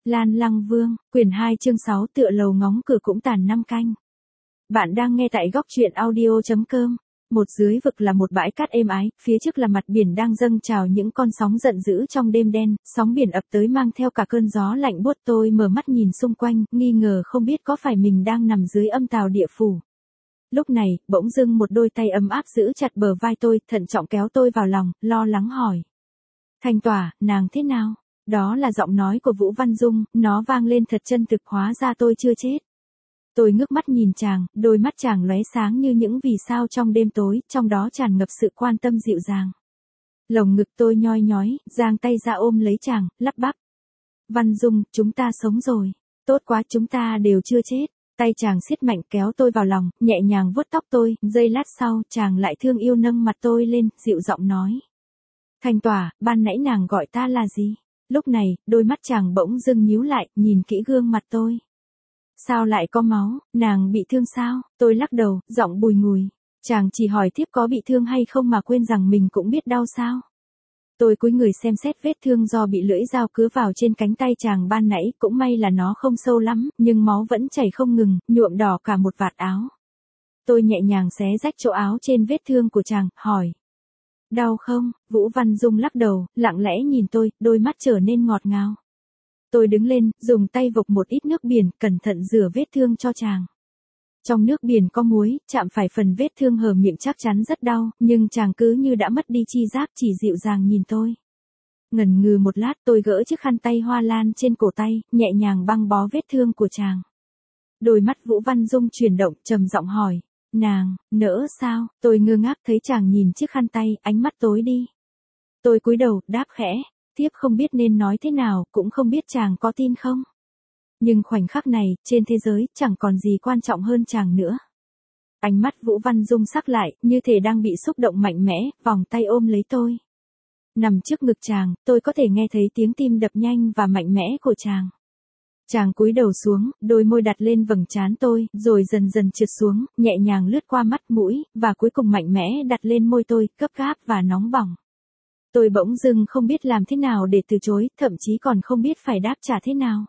Lan Lăng Vương, quyển 2 chương 6 tựa lầu ngóng cửa cũng tàn năm canh. Bạn đang nghe tại góc truyện audio.com. Một dưới vực là một bãi cát êm ái, phía trước là mặt biển đang dâng trào những con sóng giận dữ trong đêm đen, sóng biển ập tới mang theo cả cơn gió lạnh buốt. Tôi mở mắt nhìn xung quanh, nghi ngờ không biết có phải mình đang nằm dưới âm tào địa phủ. Lúc này, bỗng dưng một đôi tay ấm áp giữ chặt bờ vai tôi, thận trọng kéo tôi vào lòng, lo lắng hỏi. Thanh Tỏa, nàng thế nào? Đó là giọng nói của Vũ Văn Dung, nó vang lên thật chân thực, hóa ra tôi chưa chết. Tôi ngước mắt nhìn chàng, đôi mắt chàng lóe sáng như những vì sao trong đêm tối, trong đó tràn ngập sự quan tâm dịu dàng. Lồng ngực tôi nhoi nhói, giang tay ra ôm lấy chàng, lắp bắp. Văn Dung, chúng ta sống rồi. Tốt quá, chúng ta đều chưa chết. Tay chàng siết mạnh kéo tôi vào lòng, nhẹ nhàng vuốt tóc tôi, giây lát sau, chàng lại thương yêu nâng mặt tôi lên, dịu giọng nói. Thanh Tỏa, ban nãy nàng gọi ta là gì? Lúc này, đôi mắt chàng bỗng dưng nhíu lại, nhìn kỹ gương mặt tôi. Sao lại có máu, nàng bị thương sao? Tôi lắc đầu, giọng bùi ngùi. Chàng chỉ hỏi thiếp có bị thương hay không mà quên rằng mình cũng biết đau sao? Tôi cúi người xem xét vết thương do bị lưỡi dao cứa vào trên cánh tay chàng ban nãy, cũng may là nó không sâu lắm, nhưng máu vẫn chảy không ngừng, nhuộm đỏ cả một vạt áo. Tôi nhẹ nhàng xé rách chỗ áo trên vết thương của chàng, hỏi. Đau không? Vũ Văn Dung lắc đầu, lặng lẽ nhìn tôi, đôi mắt trở nên ngọt ngào. Tôi đứng lên, dùng tay vộc một ít nước biển, cẩn thận rửa vết thương cho chàng. Trong nước biển có muối, chạm phải phần vết thương hở miệng chắc chắn rất đau, nhưng chàng cứ như đã mất đi chi giác, chỉ dịu dàng nhìn tôi. Ngần ngừ một lát, tôi gỡ chiếc khăn tay hoa lan trên cổ tay, nhẹ nhàng băng bó vết thương của chàng. Đôi mắt Vũ Văn Dung chuyển động, trầm giọng hỏi. Nàng, nỡ sao? Tôi ngơ ngác thấy chàng nhìn chiếc khăn tay, ánh mắt tối đi. Tôi cúi đầu, đáp khẽ. Thiếp không biết nên nói thế nào, cũng không biết chàng có tin không. Nhưng khoảnh khắc này, trên thế giới, chẳng còn gì quan trọng hơn chàng nữa. Ánh mắt Vũ Văn Dung sắc lại, như thể đang bị xúc động mạnh mẽ, vòng tay ôm lấy tôi. Nằm trước ngực chàng, tôi có thể nghe thấy tiếng tim đập nhanh và mạnh mẽ của chàng. Chàng cúi đầu xuống, đôi môi đặt lên vầng trán tôi, rồi dần dần trượt xuống, nhẹ nhàng lướt qua mắt mũi, và cuối cùng mạnh mẽ đặt lên môi tôi, gấp gáp và nóng bỏng. Tôi bỗng dưng không biết làm thế nào để từ chối, thậm chí còn không biết phải đáp trả thế nào.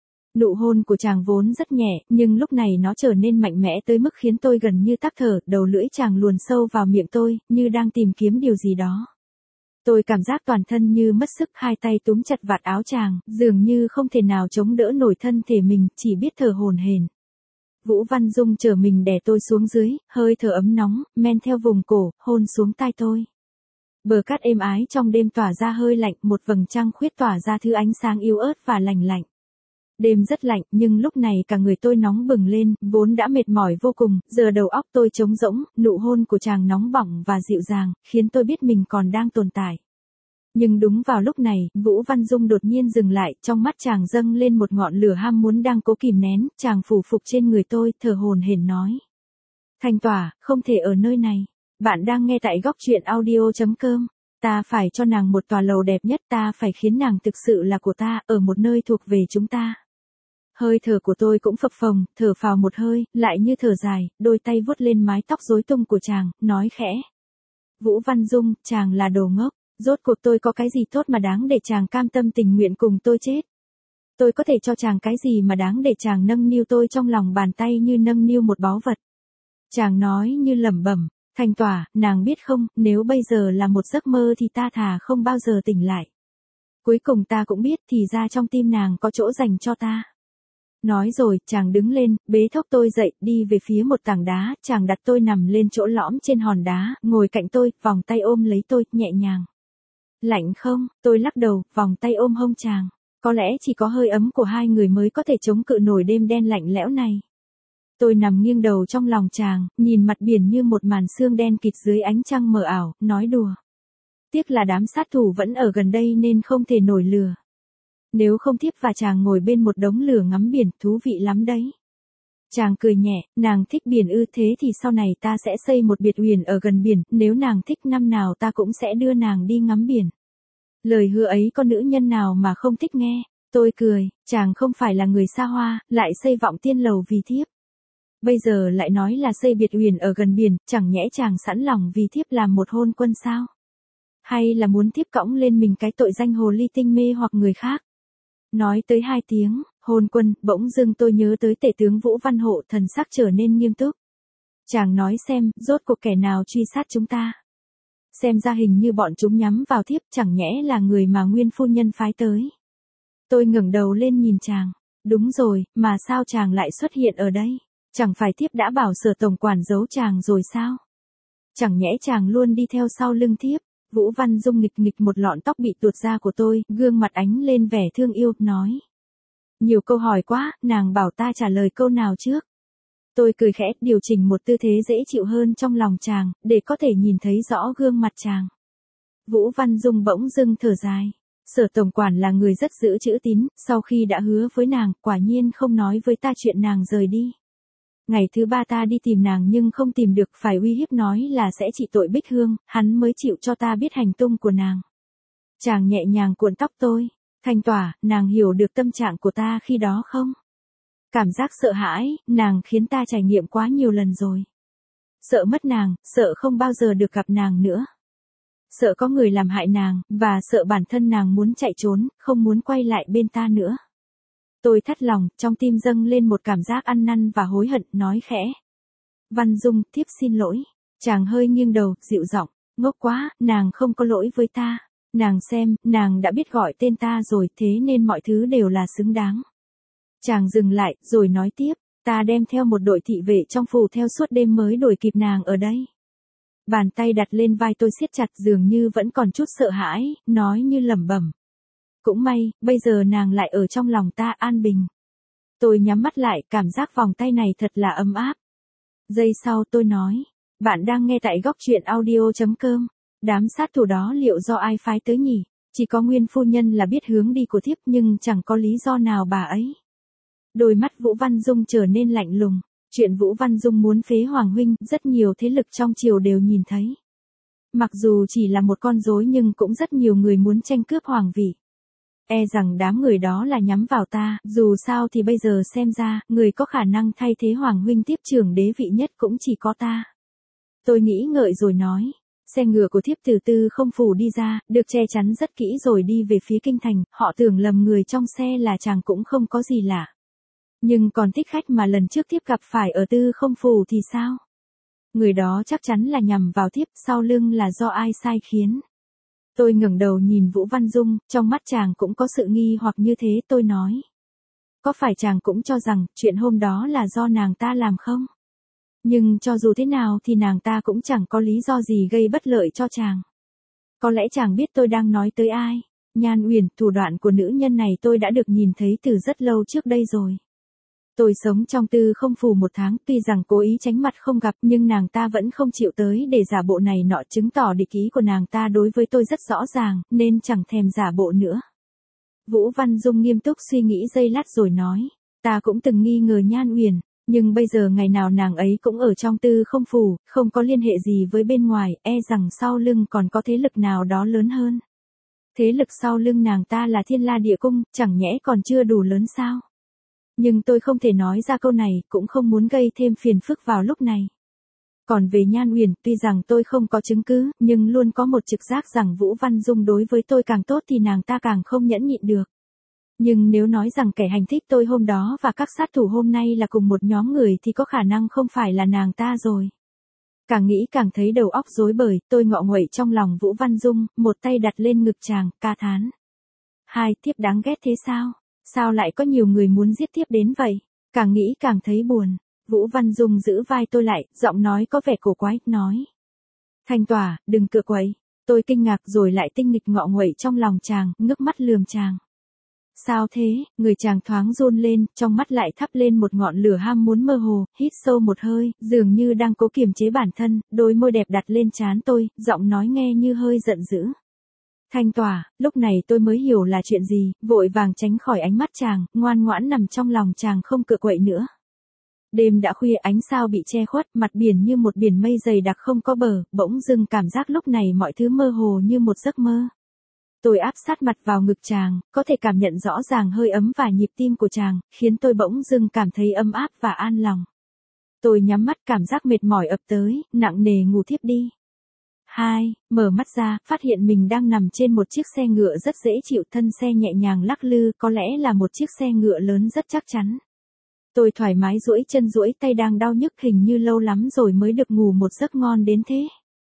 Nụ hôn của chàng vốn rất nhẹ, nhưng lúc này nó trở nên mạnh mẽ tới mức khiến tôi gần như tắc thở, đầu lưỡi chàng luồn sâu vào miệng tôi, như đang tìm kiếm điều gì đó. Tôi cảm giác toàn thân như mất sức, hai tay túm chặt vạt áo chàng, dường như không thể nào chống đỡ nổi thân thể mình, chỉ biết thở hổn hển. Vũ Văn Dung trở mình đè tôi xuống dưới, hơi thở ấm nóng, men theo vùng cổ, hôn xuống tai tôi. Bờ cát êm ái trong đêm tỏa ra hơi lạnh, một vầng trăng khuyết tỏa ra thứ ánh sáng yếu ớt và lành lạnh. Đêm rất lạnh, nhưng lúc này cả người tôi nóng bừng lên, vốn đã mệt mỏi vô cùng, giờ đầu óc tôi trống rỗng, nụ hôn của chàng nóng bỏng và dịu dàng, khiến tôi biết mình còn đang tồn tại. Nhưng đúng vào lúc này, Vũ Văn Dung đột nhiên dừng lại, trong mắt chàng dâng lên một ngọn lửa ham muốn đang cố kìm nén, chàng phủ phục trên người tôi, thở hổn hển nói. Thanh Tỏa, không thể ở nơi này. Bạn đang nghe tại góc truyện audio.com. Ta phải cho nàng một tòa lầu đẹp nhất, ta phải khiến nàng thực sự là của ta, ở một nơi thuộc về chúng ta. Hơi thở của tôi cũng phập phồng, thở phào một hơi, lại như thở dài, đôi tay vuốt lên mái tóc rối tung của chàng, nói khẽ. Vũ Văn Dung, chàng là đồ ngốc, rốt cuộc tôi có cái gì tốt mà đáng để chàng cam tâm tình nguyện cùng tôi chết. Tôi có thể cho chàng cái gì mà đáng để chàng nâng niu tôi trong lòng bàn tay như nâng niu một báu vật. Chàng nói như lẩm bẩm. Thanh Tỏa, nàng biết không, nếu bây giờ là một giấc mơ thì ta thà không bao giờ tỉnh lại. Cuối cùng ta cũng biết thì ra trong tim nàng có chỗ dành cho ta. Nói rồi, chàng đứng lên, bế thốc tôi dậy, đi về phía một tảng đá, chàng đặt tôi nằm lên chỗ lõm trên hòn đá, ngồi cạnh tôi, vòng tay ôm lấy tôi, nhẹ nhàng. Lạnh không? Tôi lắc đầu, vòng tay ôm hông chàng. Có lẽ chỉ có hơi ấm của hai người mới có thể chống cự nổi đêm đen lạnh lẽo này. Tôi nằm nghiêng đầu trong lòng chàng, nhìn mặt biển như một màn sương đen kịt dưới ánh trăng mờ ảo, nói đùa. Tiếc là đám sát thủ vẫn ở gần đây nên không thể nổi lửa. Nếu không thiếp và chàng ngồi bên một đống lửa ngắm biển, thú vị lắm đấy. Chàng cười nhẹ, nàng thích biển ư, thế thì sau này ta sẽ xây một biệt uyển ở gần biển, nếu nàng thích năm nào ta cũng sẽ đưa nàng đi ngắm biển. Lời hứa ấy có nữ nhân nào mà không thích nghe. Tôi cười, chàng không phải là người xa hoa, lại xây vọng tiên lầu vì thiếp. Bây giờ lại nói là xây biệt uyển ở gần biển, chẳng nhẽ chàng sẵn lòng vì thiếp làm một hôn quân sao? Hay là muốn thiếp cõng lên mình cái tội danh hồ ly tinh mê hoặc người khác? Nói tới 2 tiếng, hôn quân, bỗng dưng tôi nhớ tới tể tướng Vũ Văn Hộ, thần sắc trở nên nghiêm túc. Chàng nói xem, rốt cuộc kẻ nào truy sát chúng ta. Xem ra hình như bọn chúng nhắm vào thiếp, chẳng nhẽ là người mà nguyên phu nhân phái tới. Tôi ngẩng đầu lên nhìn chàng. Đúng rồi, mà sao chàng lại xuất hiện ở đây? Chẳng phải thiếp đã bảo Sở tổng quản giấu chàng rồi sao? Chẳng nhẽ chàng luôn đi theo sau lưng thiếp? Vũ Văn Dung nghịch nghịch một lọn tóc bị tuột ra của tôi, gương mặt ánh lên vẻ thương yêu, nói. Nhiều câu hỏi quá, nàng bảo ta trả lời câu nào trước? Tôi cười khẽ, điều chỉnh một tư thế dễ chịu hơn trong lòng chàng, để có thể nhìn thấy rõ gương mặt chàng. Vũ Văn Dung bỗng dưng thở dài. Sở tổng quản là người rất giữ chữ tín, sau khi đã hứa với nàng, quả nhiên không nói với ta chuyện nàng rời đi. Ngày thứ 3 ta đi tìm nàng nhưng không tìm được, phải uy hiếp nói là sẽ trị tội Bích Hương, hắn mới chịu cho ta biết hành tung của nàng. Chàng nhẹ nhàng cuộn tóc tôi. Thanh Tỏa, nàng hiểu được tâm trạng của ta khi đó không? Cảm giác sợ hãi, nàng khiến ta trải nghiệm quá nhiều lần rồi. Sợ mất nàng, sợ không bao giờ được gặp nàng nữa. Sợ có người làm hại nàng, và sợ bản thân nàng muốn chạy trốn, không muốn quay lại bên ta nữa. Tôi thắt lòng, trong tim dâng lên một cảm giác ăn năn và hối hận, nói khẽ. Văn Dung, thiếp xin lỗi. Chàng hơi nghiêng đầu, dịu giọng, ngốc quá, nàng không có lỗi với ta. Nàng xem, nàng đã biết gọi tên ta rồi, thế nên mọi thứ đều là xứng đáng. Chàng dừng lại, rồi nói tiếp, ta đem theo một đội thị vệ trong phủ theo suốt đêm mới đuổi kịp nàng ở đây. Bàn tay đặt lên vai tôi siết chặt, dường như vẫn còn chút sợ hãi, nói như lẩm bẩm. Cũng may, bây giờ nàng lại ở trong lòng ta an bình. Tôi nhắm mắt lại, cảm giác vòng tay này thật là ấm áp. Giây sau tôi nói, bạn đang nghe tại góc truyện audio.com. Đám sát thủ đó liệu do ai phái tới nhỉ? Chỉ có nguyên phu nhân là biết hướng đi của thiếp nhưng chẳng có lý do nào bà ấy. Đôi mắt Vũ Văn Dung trở nên lạnh lùng. Chuyện Vũ Văn Dung muốn phế Hoàng huynh, rất nhiều thế lực trong triều đều nhìn thấy. Mặc dù chỉ là một con rối nhưng cũng rất nhiều người muốn tranh cướp hoàng vị. E rằng đám người đó là nhắm vào ta, dù sao thì bây giờ xem ra, người có khả năng thay thế Hoàng huynh tiếp trưởng đế vị nhất cũng chỉ có ta. Tôi nghĩ ngợi rồi nói. Xe ngựa của thiếp từ Tư Không phủ đi ra, được che chắn rất kỹ rồi đi về phía kinh thành, họ tưởng lầm người trong xe là chàng cũng không có gì lạ. Nhưng còn thích khách mà lần trước thiếp gặp phải ở Tư Không phủ thì sao? Người đó chắc chắn là nhằm vào thiếp, sau lưng là do ai sai khiến. Tôi ngẩng đầu nhìn Vũ Văn Dung, trong mắt chàng cũng có sự nghi hoặc như thế, tôi nói. Có phải chàng cũng cho rằng, chuyện hôm đó là do nàng ta làm không? Nhưng cho dù thế nào thì nàng ta cũng chẳng có lý do gì gây bất lợi cho chàng. Có lẽ chàng biết tôi đang nói tới ai. Nhan Uyển, thủ đoạn của nữ nhân này tôi đã được nhìn thấy từ rất lâu trước đây rồi. Tôi sống trong Tư Không phủ 1 tháng, tuy rằng cố ý tránh mặt không gặp nhưng nàng ta vẫn không chịu tới để giả bộ này nọ, chứng tỏ địch ý của nàng ta đối với tôi rất rõ ràng, nên chẳng thèm giả bộ nữa. Vũ Văn Dung nghiêm túc suy nghĩ giây lát rồi nói, ta cũng từng nghi ngờ Nhan Uyển, nhưng bây giờ ngày nào nàng ấy cũng ở trong Tư Không phủ, không có liên hệ gì với bên ngoài, e rằng sau lưng còn có thế lực nào đó lớn hơn. Thế lực sau lưng nàng ta là Thiên La Địa Cung, chẳng nhẽ còn chưa đủ lớn sao? Nhưng tôi không thể nói ra câu này, cũng không muốn gây thêm phiền phức vào lúc này. Còn về Nhan Uyển, tuy rằng tôi không có chứng cứ, nhưng luôn có một trực giác rằng Vũ Văn Dung đối với tôi càng tốt thì nàng ta càng không nhẫn nhịn được. Nhưng nếu nói rằng kẻ hành thích tôi hôm đó và các sát thủ hôm nay là cùng một nhóm người thì có khả năng không phải là nàng ta rồi. Càng nghĩ càng thấy đầu óc rối bời, tôi ngọ nguậy trong lòng Vũ Văn Dung, một tay đặt lên ngực chàng, ca thán. Hai, thiếp đáng ghét thế sao? Sao lại có nhiều người muốn giết thiếp đến vậy? Càng nghĩ càng thấy buồn. Vũ Văn Dung giữ vai tôi lại, giọng nói có vẻ cổ quái, nói. Thanh Tỏa, đừng cựa quậy. Tôi kinh ngạc rồi lại tinh nghịch ngọ nguậy trong lòng chàng, ngước mắt lườm chàng. Sao thế? Người chàng thoáng run lên, trong mắt lại thắp lên một ngọn lửa ham muốn mơ hồ, hít sâu một hơi, dường như đang cố kiềm chế bản thân, đôi môi đẹp đặt lên trán tôi, giọng nói nghe như hơi giận dữ. Thanh Tỏa, lúc này tôi mới hiểu là chuyện gì, vội vàng tránh khỏi ánh mắt chàng, ngoan ngoãn nằm trong lòng chàng không cựa quậy nữa. Đêm đã khuya, ánh sao bị che khuất, mặt biển như một biển mây dày đặc không có bờ, bỗng dưng cảm giác lúc này mọi thứ mơ hồ như một giấc mơ. Tôi áp sát mặt vào ngực chàng, có thể cảm nhận rõ ràng hơi ấm và nhịp tim của chàng, khiến tôi bỗng dưng cảm thấy ấm áp và an lòng. Tôi nhắm mắt, cảm giác mệt mỏi ập tới, nặng nề ngủ thiếp đi. 2, mở mắt ra, phát hiện mình đang nằm trên một chiếc xe ngựa rất dễ chịu, thân xe nhẹ nhàng lắc lư, có lẽ là một chiếc xe ngựa lớn rất chắc chắn. Tôi thoải mái duỗi chân duỗi tay đang đau nhức, hình như lâu lắm rồi mới được ngủ một giấc ngon đến thế.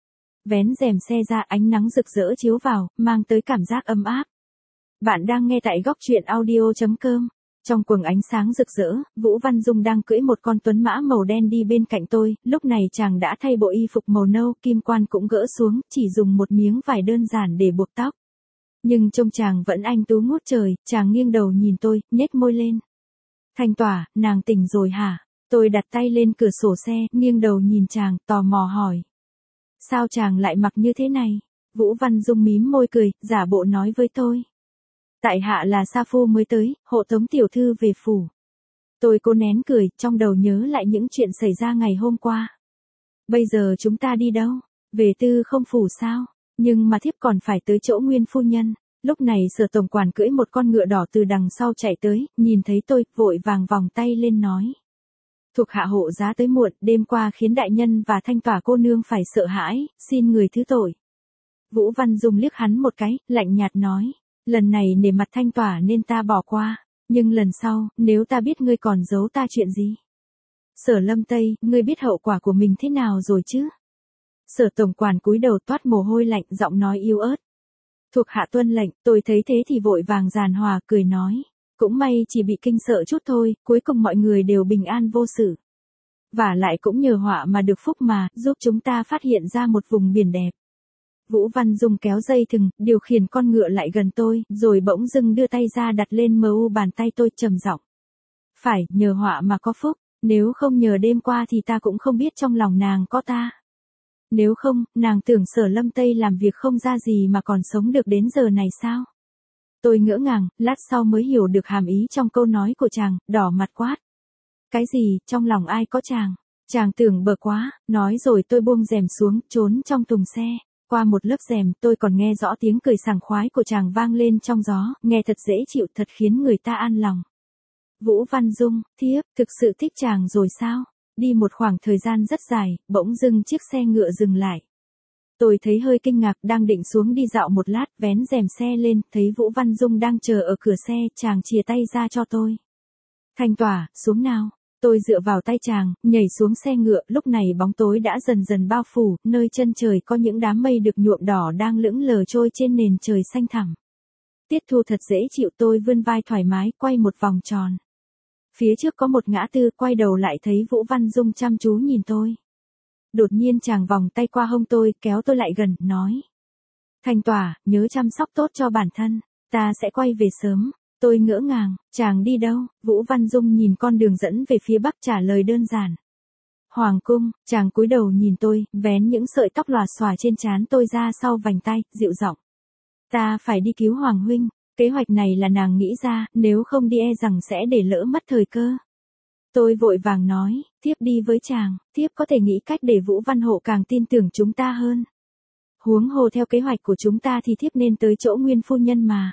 Vén rèm xe ra, ánh nắng rực rỡ chiếu vào, mang tới cảm giác ấm áp. Bạn đang nghe tại góc truyện audio.com. Trong quầng ánh sáng rực rỡ, Vũ Văn Dung đang cưỡi một con tuấn mã màu đen đi bên cạnh tôi, lúc này chàng đã thay bộ y phục màu nâu, kim quan cũng gỡ xuống, chỉ dùng một miếng vải đơn giản để buộc tóc. Nhưng trông chàng vẫn anh tú ngút trời, chàng nghiêng đầu nhìn tôi, nhếch môi lên. Thanh Tỏa, nàng tỉnh rồi hả? Tôi đặt tay lên cửa sổ xe, nghiêng đầu nhìn chàng, tò mò hỏi. Sao chàng lại mặc như thế này? Vũ Văn Dung mím môi cười, giả bộ nói với tôi. Tại hạ là sa phu mới tới, hộ tống tiểu thư về phủ. Tôi cố nén cười, trong đầu nhớ lại những chuyện xảy ra ngày hôm qua. Bây giờ chúng ta đi đâu? Về Tư Không phủ sao? Nhưng mà thiếp còn phải tới chỗ Nguyên phu nhân. Lúc này Sở tổng quản cưỡi một con ngựa đỏ từ đằng sau chạy tới, nhìn thấy tôi, vội vàng vòng tay lên nói. Thuộc hạ hộ giá tới muộn, đêm qua khiến đại nhân và Thanh Tỏa cô nương phải sợ hãi, xin người thứ tội. Vũ Văn Dung liếc hắn một cái, lạnh nhạt nói. Lần này nể mặt Thanh Tỏa nên ta bỏ qua, nhưng lần sau, nếu ta biết ngươi còn giấu ta chuyện gì? Sở Lâm Tây, ngươi biết hậu quả của mình thế nào rồi chứ? Sở tổng quản cúi đầu toát mồ hôi lạnh, giọng nói yếu ớt. Thuộc hạ tuân lệnh, tôi thấy thế thì vội vàng giàn hòa, cười nói. Cũng may chỉ bị kinh sợ chút thôi, cuối cùng mọi người đều bình an vô sự. Và lại cũng nhờ họa mà được phúc mà, giúp chúng ta phát hiện ra một vùng biển đẹp. Vũ Văn Dung kéo dây thừng, điều khiển con ngựa lại gần tôi, rồi bỗng dưng đưa tay ra đặt lên mu bàn tay tôi, trầm giọng. Phải, nhờ họa mà có phúc, nếu không nhờ đêm qua thì ta cũng không biết trong lòng nàng có ta. Nếu không, nàng tưởng Sở Lâm Tây làm việc không ra gì mà còn sống được đến giờ này sao? Tôi ngỡ ngàng, lát sau mới hiểu được hàm ý trong câu nói của chàng, đỏ mặt quát. Cái gì, trong lòng ai có chàng? Chàng tưởng bờ quá, nói rồi tôi buông rèm xuống, trốn trong thùng xe. Qua một lớp rèm, tôi còn nghe rõ tiếng cười sảng khoái của chàng vang lên trong gió, nghe thật dễ chịu, thật khiến người ta an lòng. Vũ Văn Dung, thiếp, thực sự thích chàng rồi sao? Đi một khoảng thời gian rất dài, bỗng dưng chiếc xe ngựa dừng lại. Tôi thấy hơi kinh ngạc, đang định xuống đi dạo một lát, vén rèm xe lên, thấy Vũ Văn Dung đang chờ ở cửa xe, chàng chìa tay ra cho tôi. Thanh Tỏa, xuống nào. Tôi dựa vào tay chàng, nhảy xuống xe ngựa, lúc này bóng tối đã dần dần bao phủ, nơi chân trời có những đám mây được nhuộm đỏ đang lững lờ trôi trên nền trời xanh thẳm. Tiết thu thật dễ chịu, tôi vươn vai thoải mái, quay một vòng tròn. Phía trước có một ngã tư, quay đầu lại thấy Vũ Văn Dung chăm chú nhìn tôi. Đột nhiên chàng vòng tay qua hông tôi, kéo tôi lại gần, nói. Thanh Tỏa, nhớ chăm sóc tốt cho bản thân, ta sẽ quay về sớm. Tôi ngỡ ngàng, chàng đi đâu? Vũ Văn Dung nhìn con đường dẫn về phía bắc, trả lời đơn giản. Hoàng cung, chàng cúi đầu nhìn tôi, vén những sợi tóc lòa xòa trên trán tôi ra sau vành tay, dịu giọng. Ta phải đi cứu Hoàng huynh, kế hoạch này là nàng nghĩ ra, nếu không đi e rằng sẽ để lỡ mất thời cơ. Tôi vội vàng nói, thiếp đi với chàng, thiếp có thể nghĩ cách để Vũ Văn Hộ càng tin tưởng chúng ta hơn. Huống hồ theo kế hoạch của chúng ta thì thiếp nên tới chỗ Nguyên phu nhân mà.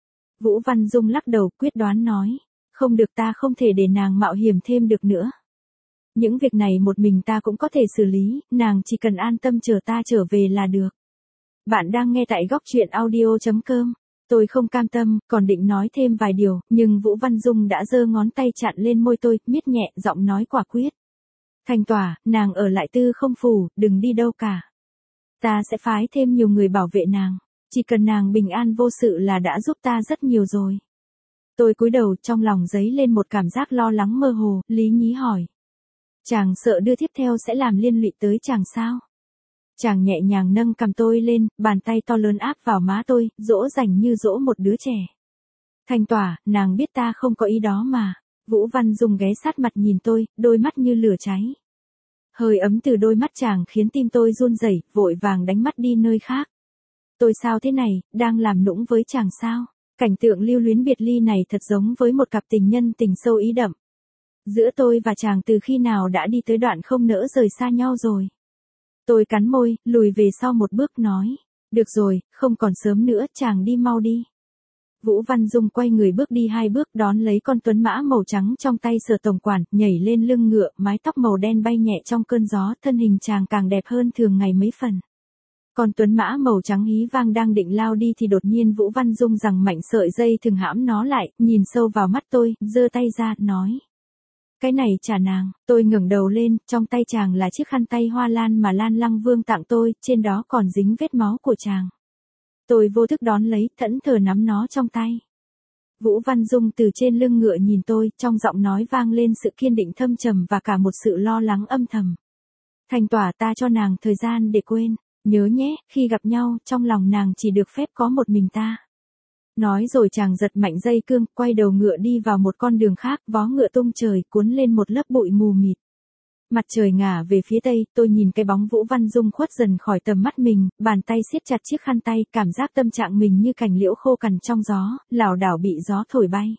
Vũ Văn Dung lắc đầu, quyết đoán nói, không được, ta không thể để nàng mạo hiểm thêm được nữa. Những việc này một mình ta cũng có thể xử lý, nàng chỉ cần an tâm chờ ta trở về là được. Bạn đang nghe tại góc truyện audio.com. Tôi không cam tâm, còn định nói thêm vài điều, nhưng Vũ Văn Dung đã giơ ngón tay chặn lên môi tôi, miết nhẹ, giọng nói quả quyết. Thanh Tỏa, nàng ở lại Tư Không phủ, đừng đi đâu cả. Ta sẽ phái thêm nhiều người bảo vệ nàng. Chỉ cần nàng bình an vô sự là đã giúp ta rất nhiều rồi. Tôi cúi đầu, trong lòng dấy lên một cảm giác lo lắng mơ hồ, lý nhí hỏi. Chàng sợ đưa tiếp theo sẽ làm liên lụy tới chàng sao? Chàng nhẹ nhàng nâng cằm tôi lên, bàn tay to lớn áp vào má tôi, dỗ dành như dỗ một đứa trẻ. Thanh Tỏa, nàng biết ta không có ý đó mà. Vũ Văn Dung ghé sát mặt nhìn tôi, đôi mắt như lửa cháy. Hơi ấm từ đôi mắt chàng khiến tim tôi run rẩy, vội vàng đánh mắt đi nơi khác. Tôi sao thế này, đang làm nũng với chàng sao? Cảnh tượng lưu luyến biệt ly này thật giống với một cặp tình nhân tình sâu ý đậm. Giữa tôi và chàng từ khi nào đã đi tới đoạn không nỡ rời xa nhau rồi. Tôi cắn môi, lùi về sau một bước nói. Được rồi, không còn sớm nữa, chàng đi mau đi. Vũ Văn Dung quay người bước đi 2 bước, đón lấy con tuấn mã màu trắng trong tay Sở tổng quản, nhảy lên lưng ngựa, mái tóc màu đen bay nhẹ trong cơn gió, thân hình chàng càng đẹp hơn thường ngày mấy phần. Con tuấn mã màu trắng hí vang đang định lao đi thì đột nhiên Vũ Văn Dung giằng mạnh sợi dây thừng hãm nó lại, nhìn sâu vào mắt tôi, giơ tay ra, nói. Cái này trả nàng. Tôi ngẩng đầu lên, trong tay chàng là chiếc khăn tay hoa lan mà Lan Lăng Vương tặng tôi, trên đó còn dính vết máu của chàng. Tôi vô thức đón lấy, thẫn thờ nắm nó trong tay. Vũ Văn Dung từ trên lưng ngựa nhìn tôi, trong giọng nói vang lên sự kiên định thâm trầm và cả một sự lo lắng âm thầm. Thành tỏa ta cho nàng thời gian để quên, nhớ nhé, khi gặp nhau, trong lòng nàng chỉ được phép có một mình ta. Nói rồi chàng giật mạnh dây cương, quay đầu ngựa đi vào một con đường khác, vó ngựa tung trời, cuốn lên một lớp bụi mù mịt. Mặt trời ngả về phía tây, tôi nhìn cái bóng Vũ Văn Dung khuất dần khỏi tầm mắt mình, bàn tay siết chặt chiếc khăn tay, cảm giác tâm trạng mình như cành liễu khô cằn trong gió, lảo đảo bị gió thổi bay.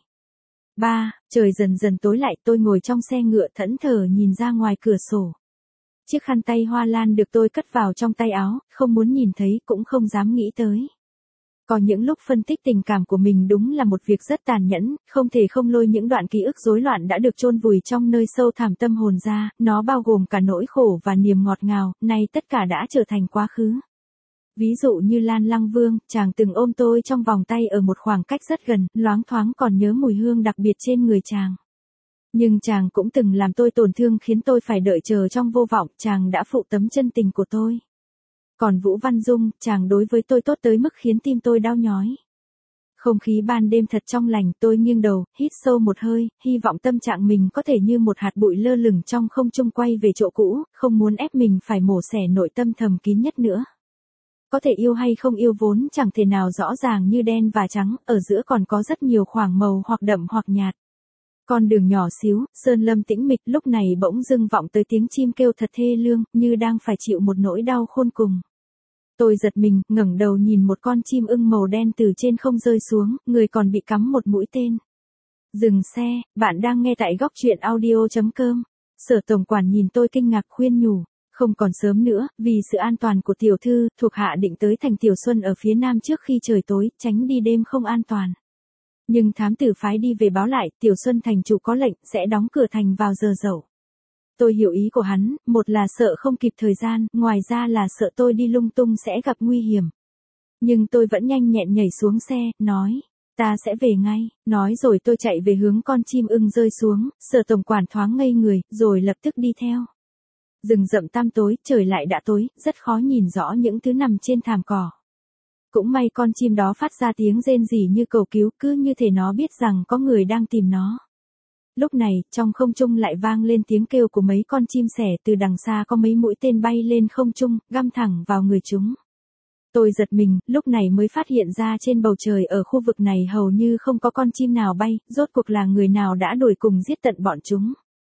Trời dần dần tối lại, tôi ngồi trong xe ngựa thẫn thờ nhìn ra ngoài cửa sổ. Chiếc khăn tay hoa lan được tôi cất vào trong tay áo, không muốn nhìn thấy cũng không dám nghĩ tới. Có những lúc phân tích tình cảm của mình đúng là một việc rất tàn nhẫn, không thể không lôi những đoạn ký ức rối loạn đã được chôn vùi trong nơi sâu thẳm tâm hồn ra, nó bao gồm cả nỗi khổ và niềm ngọt ngào, nay tất cả đã trở thành quá khứ. Ví dụ như Lan Lăng Vương, chàng từng ôm tôi trong vòng tay ở một khoảng cách rất gần, loáng thoáng còn nhớ mùi hương đặc biệt trên người chàng. Nhưng chàng cũng từng làm tôi tổn thương khiến tôi phải đợi chờ trong vô vọng, chàng đã phụ tấm chân tình của tôi. Còn Vũ Văn Dung, chàng đối với tôi tốt tới mức khiến tim tôi đau nhói. Không khí ban đêm thật trong lành, tôi nghiêng đầu, hít sâu một hơi, hy vọng tâm trạng mình có thể như một hạt bụi lơ lửng trong không trung quay về chỗ cũ, không muốn ép mình phải mổ xẻ nội tâm thầm kín nhất nữa. Có thể yêu hay không yêu vốn chẳng thể nào rõ ràng như đen và trắng, ở giữa còn có rất nhiều khoảng màu hoặc đậm hoặc nhạt. Con đường nhỏ xíu, sơn lâm tĩnh mịch, lúc này bỗng dưng vọng tới tiếng chim kêu thật thê lương, như đang phải chịu một nỗi đau khôn cùng. Tôi giật mình, ngẩng đầu nhìn một con chim ưng màu đen từ trên không rơi xuống, người còn bị cắm một mũi tên. Dừng xe, bạn đang nghe tại góc truyện audio.com. Sở tổng quản nhìn tôi kinh ngạc khuyên nhủ, không còn sớm nữa, vì sự an toàn của tiểu thư, thuộc hạ định tới thành Tiểu Xuân ở phía nam trước khi trời tối, tránh đi đêm không an toàn. Nhưng thám tử phái đi về báo lại, Tiểu Xuân thành chủ có lệnh, sẽ đóng cửa thành vào giờ dậu. Tôi hiểu ý của hắn, một là sợ không kịp thời gian, ngoài ra là sợ tôi đi lung tung sẽ gặp nguy hiểm. Nhưng tôi vẫn nhanh nhẹn nhảy xuống xe, nói, ta sẽ về ngay, nói rồi tôi chạy về hướng con chim ưng rơi xuống, Sở tổng quản thoáng ngây người, rồi lập tức đi theo. Rừng rậm tăm tối, trời lại đã tối, rất khó nhìn rõ những thứ nằm trên thảm cỏ. Cũng may con chim đó phát ra tiếng rên rỉ như cầu cứu, cứ như thể nó biết rằng có người đang tìm nó. Lúc này, trong không trung lại vang lên tiếng kêu của mấy con chim sẻ, từ đằng xa có mấy mũi tên bay lên không trung, găm thẳng vào người chúng. Tôi giật mình, lúc này mới phát hiện ra trên bầu trời ở khu vực này hầu như không có con chim nào bay, rốt cuộc là người nào đã đuổi cùng giết tận bọn chúng.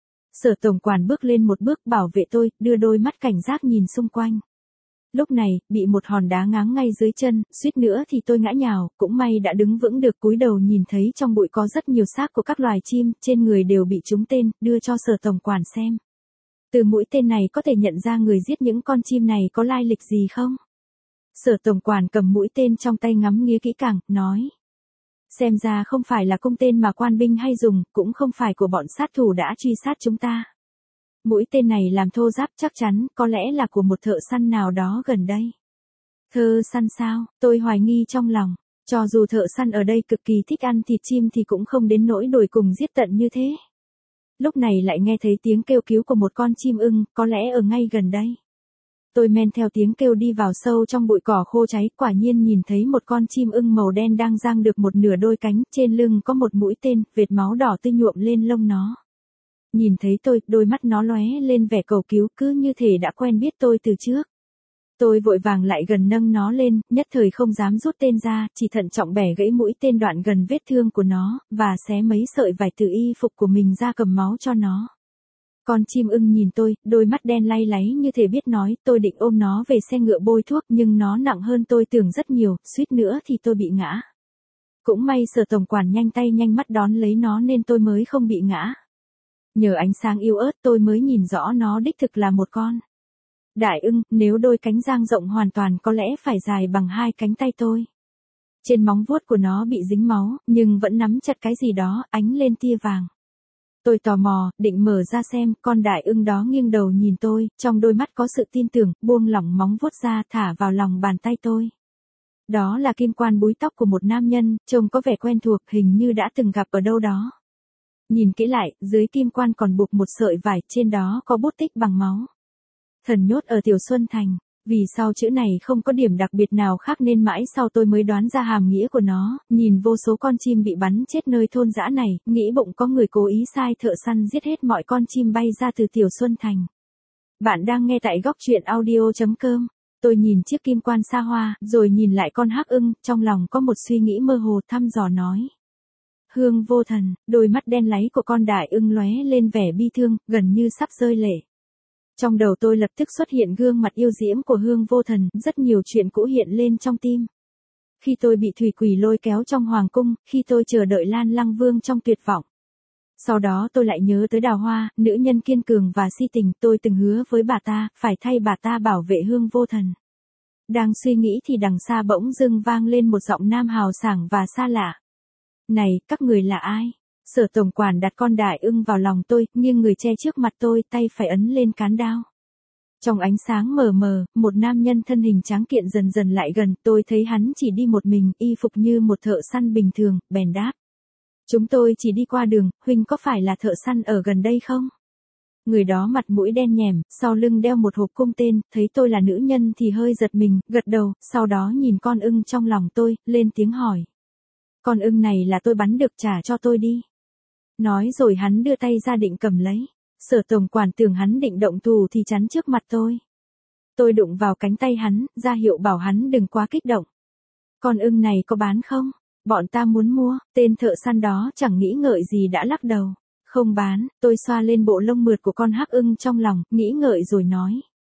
Sở tổng quản bước lên một bước bảo vệ tôi, đưa đôi mắt cảnh giác nhìn xung quanh. Lúc này, bị một hòn đá ngáng ngay dưới chân, suýt nữa thì tôi ngã nhào, cũng may đã đứng vững được, cúi đầu nhìn thấy trong bụi có rất nhiều xác của các loài chim, trên người đều bị trúng tên, đưa cho Sở tổng quản xem. Từ mũi tên này có thể nhận ra người giết những con chim này có lai lịch gì không? Sở tổng quản cầm mũi tên trong tay ngắm nghía kỹ càng, nói. Xem ra không phải là cung tên mà quan binh hay dùng, cũng không phải của bọn sát thủ đã truy sát chúng ta. Mũi tên này làm thô ráp chắc chắn, có lẽ là của một thợ săn nào đó gần đây. Thợ săn sao? Tôi hoài nghi trong lòng. Cho dù thợ săn ở đây cực kỳ thích ăn thịt chim thì cũng không đến nỗi đuổi cùng giết tận như thế. Lúc này lại nghe thấy tiếng kêu cứu của một con chim ưng, có lẽ ở ngay gần đây. Tôi men theo tiếng kêu đi vào sâu trong bụi cỏ khô cháy, quả nhiên nhìn thấy một con chim ưng màu đen đang giang được một nửa đôi cánh, trên lưng có một mũi tên, vệt máu đỏ tươi nhuộm lên lông nó. Nhìn thấy tôi, đôi mắt nó lóe lên vẻ cầu cứu, cứ như thể đã quen biết tôi từ trước. Tôi vội vàng lại gần nâng nó lên, nhất thời không dám rút tên ra, chỉ thận trọng bẻ gãy mũi tên đoạn gần vết thương của nó, và xé mấy sợi vải từ y phục của mình ra cầm máu cho nó. Con chim ưng nhìn tôi, đôi mắt đen lay láy như thể biết nói, tôi định ôm nó về xe ngựa bôi thuốc nhưng nó nặng hơn tôi tưởng rất nhiều, suýt nữa thì tôi bị ngã. Cũng may Sở tổng quản nhanh tay nhanh mắt đón lấy nó nên tôi mới không bị ngã. Nhờ ánh sáng yếu ớt tôi mới nhìn rõ nó đích thực là một con đại ưng, nếu đôi cánh dang rộng hoàn toàn có lẽ phải dài bằng hai cánh tay tôi. Trên móng vuốt của nó bị dính máu, nhưng vẫn nắm chặt cái gì đó, ánh lên tia vàng. Tôi tò mò, định mở ra xem, con đại ưng đó nghiêng đầu nhìn tôi, trong đôi mắt có sự tin tưởng, buông lỏng móng vuốt ra thả vào lòng bàn tay tôi. Đó là kim quan búi tóc của một nam nhân, trông có vẻ quen thuộc, hình như đã từng gặp ở đâu đó. Nhìn kỹ lại, dưới kim quan còn buộc một sợi vải, trên đó có bút tích bằng máu. Thần nhốt ở Tiểu Xuân Thành. Vì sau chữ này không có điểm đặc biệt nào khác nên mãi sau tôi mới đoán ra hàm nghĩa của nó, nhìn vô số con chim bị bắn chết nơi thôn dã này, nghĩ bụng có người cố ý sai thợ săn giết hết mọi con chim bay ra từ Tiểu Xuân Thành. Bạn đang nghe tại góc truyện audio.com. Tôi nhìn chiếc kim quan xa hoa, rồi nhìn lại con hắc ưng, trong lòng có một suy nghĩ mơ hồ thăm dò nói. Hương Vô Thần, đôi mắt đen láy của con đại ưng lóe lên vẻ bi thương, gần như sắp rơi lệ. Trong đầu tôi lập tức xuất hiện gương mặt yêu diễm của Hương Vô Thần, rất nhiều chuyện cũ hiện lên trong tim. Khi tôi bị thủy quỷ lôi kéo trong hoàng cung, khi tôi chờ đợi Lan Lăng Vương trong tuyệt vọng. Sau đó tôi lại nhớ tới Đào Hoa, nữ nhân kiên cường và si tình, tôi từng hứa với bà ta, phải thay bà ta bảo vệ Hương Vô Thần. Đang suy nghĩ thì đằng xa bỗng dưng vang lên một giọng nam hào sảng và xa lạ. Này, các người là ai? Sở tổng quản đặt con đại ưng vào lòng tôi, nghiêng người che trước mặt tôi, tay phải ấn lên cán đao. Trong ánh sáng mờ mờ, một nam nhân thân hình tráng kiện dần dần lại gần, tôi thấy hắn chỉ đi một mình, y phục như một thợ săn bình thường, bèn đáp. Chúng tôi chỉ đi qua đường, huynh có phải là thợ săn ở gần đây không? Người đó mặt mũi đen nhẻm, sau lưng đeo một hộp cung tên, thấy tôi là nữ nhân thì hơi giật mình, gật đầu, sau đó nhìn con ưng trong lòng tôi, lên tiếng hỏi. Con ưng này là tôi bắn được, trả cho tôi đi. Nói rồi hắn đưa tay ra định cầm lấy. Sở tổng quản tưởng hắn định động thủ thì chắn trước mặt tôi. Tôi đụng vào cánh tay hắn, ra hiệu bảo hắn đừng quá kích động. Con ưng này có bán không? Bọn ta muốn mua. Tên thợ săn đó chẳng nghĩ ngợi gì đã lắc đầu. Không bán. Tôi xoa lên bộ lông mượt của con hắc ưng trong lòng, nghĩ ngợi rồi nói.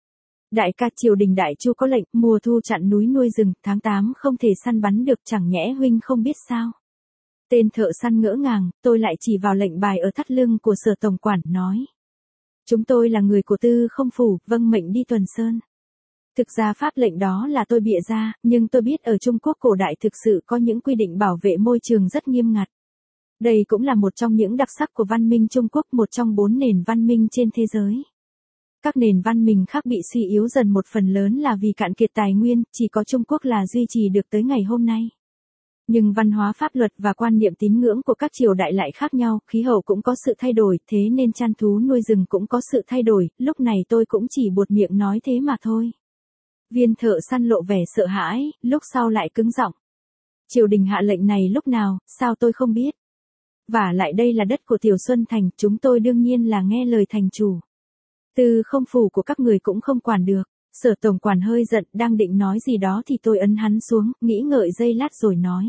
Đại ca, triều đình Đại Chu có lệnh mùa thu chặn núi nuôi rừng, tháng 8 không thể săn bắn được, chẳng nhẽ huynh không biết sao? Tên thợ săn ngỡ ngàng, tôi lại chỉ vào lệnh bài ở thắt lưng của Sở tổng quản, nói. Chúng tôi là người của Tư Không phủ, vâng mệnh đi tuần sơn. Thực ra pháp lệnh đó là tôi bịa ra, nhưng tôi biết ở Trung Quốc cổ đại thực sự có những quy định bảo vệ môi trường rất nghiêm ngặt. Đây cũng là một trong những đặc sắc của văn minh Trung Quốc, một trong 4 nền văn minh trên thế giới. Các nền văn minh khác bị suy yếu dần một phần lớn là vì cạn kiệt tài nguyên, chỉ có Trung Quốc là duy trì được tới ngày hôm nay. Nhưng văn hóa pháp luật và quan niệm tín ngưỡng của các triều đại lại khác nhau, khí hậu cũng có sự thay đổi, thế nên chăn thú nuôi rừng cũng có sự thay đổi, lúc này tôi cũng chỉ buột miệng nói thế mà thôi. Viên thợ săn lộ vẻ sợ hãi, lúc sau lại cứng giọng. Triều đình hạ lệnh này lúc nào, sao tôi không biết? Và lại đây là đất của Tiểu Xuân Thành, chúng tôi đương nhiên là nghe lời thành chủ. Tư Không phủ của các người cũng không quản được. Sở tổng quản hơi giận, đang định nói gì đó thì tôi ấn hắn xuống, nghĩ ngợi giây lát rồi nói.